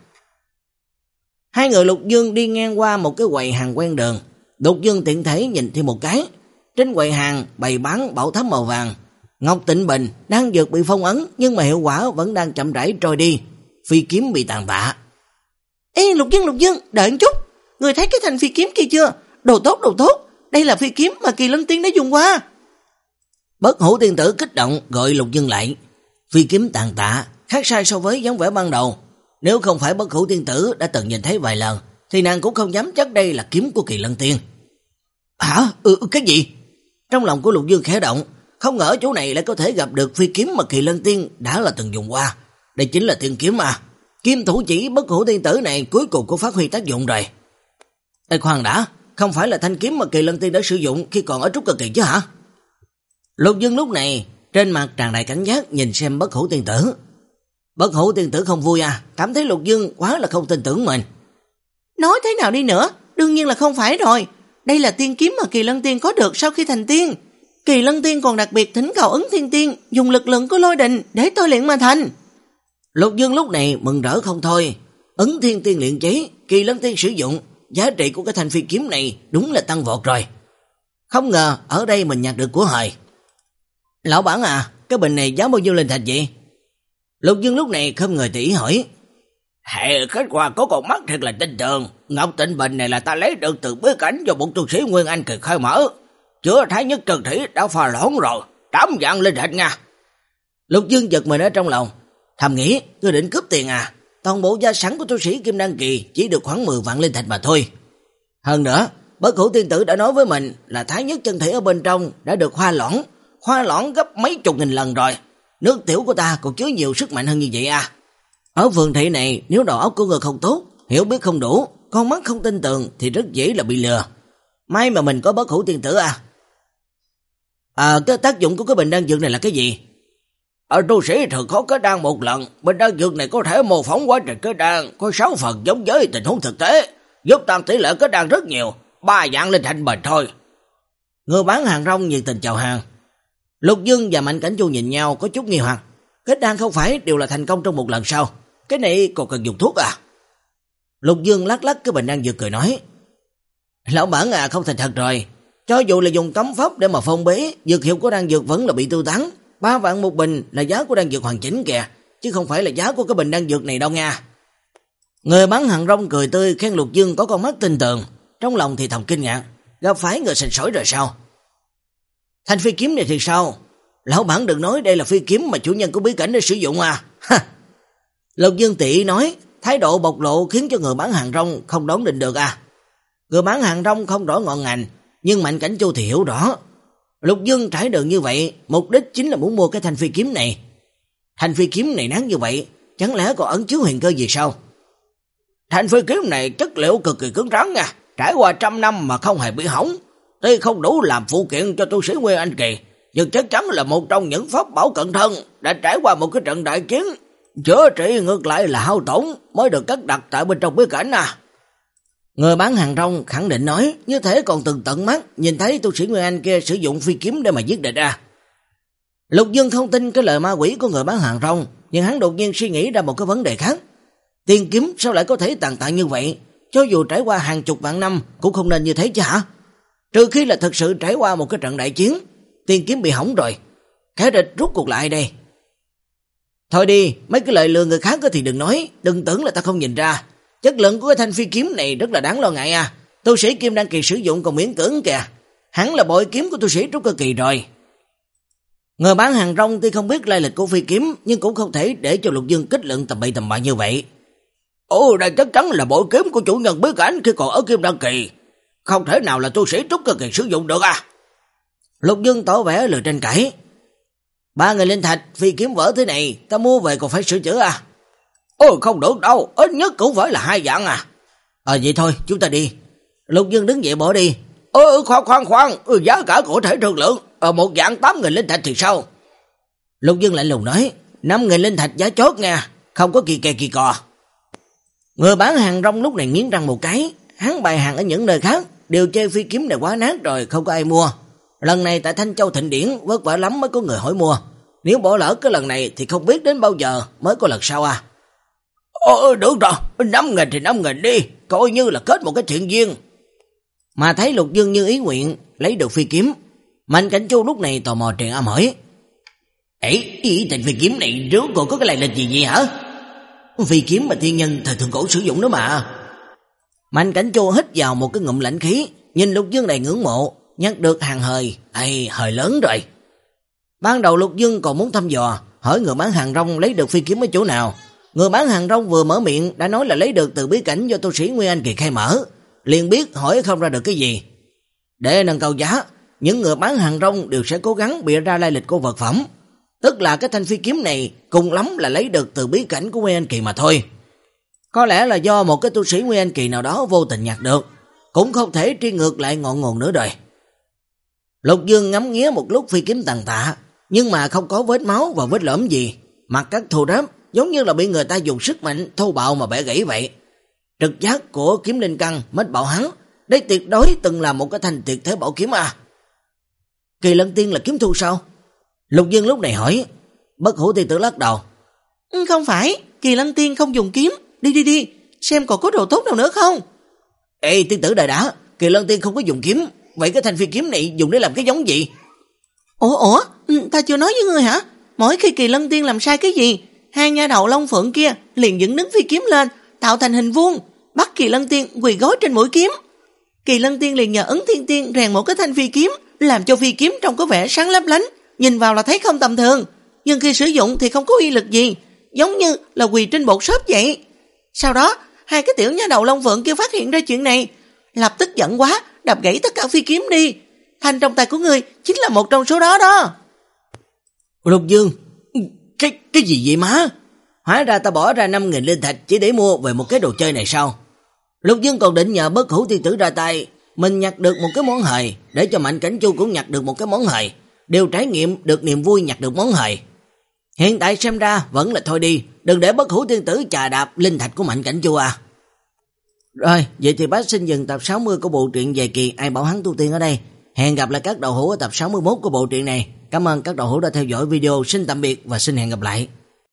Hai người Lục Dương đi ngang qua một cái quầy hàng quen đường, Lục Dương tiện thể nhìn thêm một cái, trên quầy hàng bày bán bảo tháp màu vàng, Ngọc Tịnh Bình đang dược bị phong ấn nhưng mà hiệu quả vẫn đang chậm rãi trôi đi, phi kiếm bị tàn tạ. Ê Lục Dương, Lục Dương, đợi một chút, người thấy cái thanh phi kiếm kia chưa? Đồ tốt, đồ tốt, đây là phi kiếm mà Kỳ Lân Tiên đã dùng qua. Bất hủ tiên tử kích động gọi Lục Dương lại. Phi kiếm tàn tạ, khác sai so với dáng vẻ ban đầu. Nếu không phải bất hủ tiên tử đã từng nhìn thấy vài lần, thì nàng cũng không dám chắc đây là kiếm của Kỳ Lân Tiên. Hả? Ừ, cái gì? Trong lòng của Lục Dương khẽ động, không ngờ chỗ này lại có thể gặp được phi kiếm mà Kỳ Lân Tiên đã là từng dùng qua. Đây chính là tiên kiếm mà. Kim thủ chỉ bất hủ tiên tử này cuối cùng cũng phát huy tác dụng rồi. Ê khoan đã, không phải là thanh kiếm mà Kỳ Lân Tiên đã sử dụng khi còn ở Trúc Cơ Kỳ chứ hả? Lục Dương lúc này trên mặt tràn đầy cảnh giác nhìn xem bất hủ tiên tử. Bất hủ tiên tử không vui à, cảm thấy Lục Dương quá là không tin tưởng mình. Nói thế nào đi nữa, đương nhiên là không phải rồi. Đây là tiên kiếm mà Kỳ Lân Tiên có được sau khi thành tiên. Kỳ Lân Tiên còn đặc biệt thỉnh cầu Ứng Thiên Tiên dùng lực lượng của lôi đình để tôi luyện mà thành. Lục Dương lúc này mừng rỡ không thôi. Ứng Thiên Tiên luyện chế, Kỳ Lân Tiên sử dụng, giá trị của cái thanh phi kiếm này đúng là tăng vọt rồi. Không ngờ ở đây mình nhặt được của hời. Lão bản à, cái bình này giá bao nhiêu linh thạch vậy? Lục Dương lúc này không ngờ tỷ hỏi. Hệ kết quả có con mắt thật là tin tưởng. Ngọc Tịnh Bình này là ta lấy được từ bối cảnh do một tu sĩ Nguyên Anh Kỳ khai mở. Chữa Thái Nhất Trần Thủy đã pha loãng rồi, tám vạn linh thạch nha. Lục Dương giật mình ở trong lòng, thầm nghĩ, ngươi định cướp tiền à? Toàn bộ gia sản của tu sĩ Kim Đan Kỳ chỉ được khoảng mười vạn linh thạch mà thôi. Hơn nữa, bất hủ tiên tử đã nói với mình là Thái Nhất Chân Thủy ở bên trong đã được hoa loãng, hoa loãng gấp mấy chục nghìn lần rồi. Nước tiểu của ta còn chứa nhiều sức mạnh hơn như vậy à? Ở phường thị này, nếu đầu óc của người không tốt, hiểu biết không đủ, con mắt không tin tưởng thì rất dễ là bị lừa. May mà mình có bất hủ tiên tử à. À, cái tác dụng của cái bình đan dược này là cái gì? Ở tu sĩ thường khó kết đan một lần, bình đan dược này có thể mô phỏng quá trình kết đan, có sáu phần giống với tình huống thực tế, giúp tăng tỷ lệ kết đan rất nhiều, ba vạn linh thạch bình thôi. Người bán hàng rong nhiệt tình chào hàng. Lục Dương và Mạnh Cảnh Chu nhìn nhau có chút nghi hoặc, kết đan không phải đều là thành công trong một lần sao? Cái này còn cần dùng thuốc à? Lục Dương lắc lắc cái bình đan dược cười nói, lão bản à, không thành thật rồi, cho dù là dùng cấm pháp để mà phong bế, dược hiệu của đan dược vẫn là bị tiêu tán. Ba vạn một bình là giá của đan dược hoàn chỉnh kìa, chứ không phải là giá của cái bình đan dược này đâu nha. Người bán hàng rong cười tươi khen Lục Dương có con mắt tin tưởng, trong lòng thì thầm kinh ngạc, gặp phải người sành sỏi rồi sao? Thanh phi kiếm này thì sao? Lão bản đừng nói đây là phi kiếm mà chủ nhân của bí cảnh để sử dụng à? Ha! Lục Dương tỉ nói, thái độ bộc lộ khiến cho người bán hàng rong không đoán định được à. Người bán hàng rong không rõ ngọn ngành, nhưng Mạnh Cảnh Chu thì hiểu rõ. Lục Dương trải đường như vậy, mục đích chính là muốn mua cái thanh phi kiếm này. Thanh phi kiếm này nán như vậy, chẳng lẽ còn ẩn chứa huyền cơ gì sao? Thanh phi kiếm này chất liệu cực kỳ cứng rắn nha, trải qua trăm năm mà không hề bị hỏng. Tuy không đủ làm phụ kiện cho tu sĩ Nguyên Anh Kỳ, nhưng chắc chắn là một trong những pháp bảo cận thân, đã trải qua một cái trận đại chiến, chữa trị ngược lại là hao tổn mới được cất đặt tại bên trong bí cảnh à. Người bán hàng rong khẳng định nói, như thế còn từng tận mắt nhìn thấy tu sĩ Nguyên Anh kia sử dụng phi kiếm để mà giết địch à. Lục Dương không tin cái lời ma quỷ của người bán hàng rong, nhưng hắn đột nhiên suy nghĩ ra một cái vấn đề khác. Tiên kiếm sao lại có thể tàn tạ như vậy? Cho dù trải qua hàng chục vạn năm cũng không nên như thế chứ hả? Trừ khi là thật sự trải qua một cái trận đại chiến, tiên kiếm bị hỏng rồi, kẻ địch rút cuộc lại đây. Thôi đi, mấy cái lời lừa người khác thì đừng nói, đừng tưởng là ta không nhìn ra. Chất lượng của cái thanh phi kiếm này rất là đáng lo ngại à. Tu sĩ Kim Đan Kỳ sử dụng còn miễn cưỡng kìa, hắn là bội kiếm của tu sĩ Trúc Cơ Kỳ rồi. Người bán hàng rong tuy không biết lai lịch của phi kiếm, nhưng cũng không thể để cho Lục Dương kết luận tầm bậy tầm bạ như vậy. Ồ, đây chắc chắn là bội kiếm của chủ nhân bí cảnh khi còn ở Kim Đan Kỳ, không thể nào là tu sĩ Trúc Cơ Kỳ sử dụng được à. Lục Dương tỏ vẻ lời tranh cãi. Ba nghìn linh thạch, phi kiếm vỡ thế này, ta mua về còn phải sửa chữa à? Ôi không được đâu, ít nhất cũng phải là hai vạn à. À vậy thôi, chúng ta đi. Lục Dương đứng dậy bỏ đi. Ơ khoan khoan khoan, giá cả có thể thương lượng, ở một vạn tám nghìn linh thạch thì sao? Lục Dương lạnh lùng nói, năm nghìn linh thạch giá chốt nha, không có kỳ kè kỳ cò. Người bán hàng rong lúc này nghiến răng một cái, hắn bày hàng ở những nơi khác, đều chê phi kiếm này quá nát rồi, không có ai mua. Lần này tại Thanh Châu Thịnh Điển vất vả lắm mới có người hỏi mua. Nếu bỏ lỡ cái lần này thì không biết đến bao giờ mới có lần sau à. Ồ được rồi, năm nghìn thì năm nghìn đi, coi như là kết một cái thiện duyên. Mà thấy Lục Dương như ý nguyện, lấy được phi kiếm. Mạnh Cảnh Chu lúc này tò mò truyền âm hỏi. Ấy, ý tình phi kiếm này rốt cuộc có cái lai lịch gì vậy hả? Phi kiếm mà thiên nhân thời thượng cổ sử dụng đó mà. Mạnh Cảnh Chu hít vào một cái ngụm lãnh khí, nhìn Lục Dương này ngưỡng mộ, nhắc được hàng hời, ây, hời lớn rồi. Ban đầu Lục Dương còn muốn thăm dò, hỏi người bán hàng rong lấy được phi kiếm ở chỗ nào. Người bán hàng rong vừa mở miệng đã nói là lấy được từ bí cảnh do tu sĩ Nguyên Anh Kỳ khai mở, liền biết hỏi không ra được cái gì. Để nâng cao giá, những người bán hàng rong đều sẽ cố gắng bịa ra lai lịch của vật phẩm, tức là cái thanh phi kiếm này cùng lắm là lấy được từ bí cảnh của Nguyên Anh Kỳ mà thôi. Có lẽ là do một cái tu sĩ Nguyên Anh Kỳ nào đó vô tình nhặt được, cũng không thể truy ngược lại ngọn nguồn nữa rồi. Lục Dương ngắm nghía một lúc phi kiếm tàn tạ, nhưng mà không có vết máu và vết lõm gì, mặt cắt thô ráp, giống như là bị người ta dùng sức mạnh thô bạo mà bẻ gãy vậy. Trực giác của kiếm linh căn mách bảo hắn, đây tuyệt đối từng là một cái thanh tuyệt thế bảo kiếm à. Kỳ Lân Tiên là kiếm thu sao? Lục Dương lúc này hỏi. Bất Hủ Tiên Tử lắc đầu. Không phải, Kỳ Lân Tiên không dùng kiếm, đi đi đi, xem còn có đồ tốt nào nữa không. Ê tiên tử đại đã, Kỳ Lân Tiên không có dùng kiếm, vậy cái thanh phi kiếm này dùng để làm cái giống gì? Ủa ủa, ta chưa nói với ngươi hả? Mỗi khi Kỳ Lân Tiên làm sai cái gì, hai nha đầu Long Phượng kia liền dựng đứng phi kiếm lên, tạo thành hình vuông, bắt Kỳ Lân Tiên quỳ gối trên mũi kiếm. Kỳ Lân Tiên liền nhờ Ấn Thiên Tiên rèn một cái thanh phi kiếm, làm cho phi kiếm trông có vẻ sáng lấp lánh, nhìn vào là thấy không tầm thường, nhưng khi sử dụng thì không có uy lực gì, giống như là quỳ trên bột xốp vậy. Sau đó, hai cái tiểu nha đầu Long Phượng kia phát hiện ra chuyện này, lập tức giận quá, đập gãy tất cả phi kiếm đi. Thanh trong tay của ngươi chính là một trong số đó đó. Lục Dương, cái cái gì vậy má? Hóa ra ta bỏ ra năm nghìn linh thạch chỉ để mua về một cái đồ chơi này sao? Lục Dương còn định nhờ Bất Hủ Tiên Tử ra tay, mình nhặt được một cái món hời, để cho Mạnh Cảnh Chu cũng nhặt được một cái món hời, đều trải nghiệm được niềm vui nhặt được món hời. Hiện tại xem ra vẫn là thôi đi, đừng để Bất Hủ Tiên Tử chà đạp linh thạch của Mạnh Cảnh Chu à. Rồi, vậy thì bác xin dừng tập sáu mươi của bộ truyện Về Kỳ Ai Bảo Hắn Tu Tiên ở đây. Hẹn gặp lại các đầu hữu ở tập sáu mươi mốt của bộ truyện này. Cảm ơn các đầu hữu đã theo dõi video, xin tạm biệt và xin hẹn gặp lại.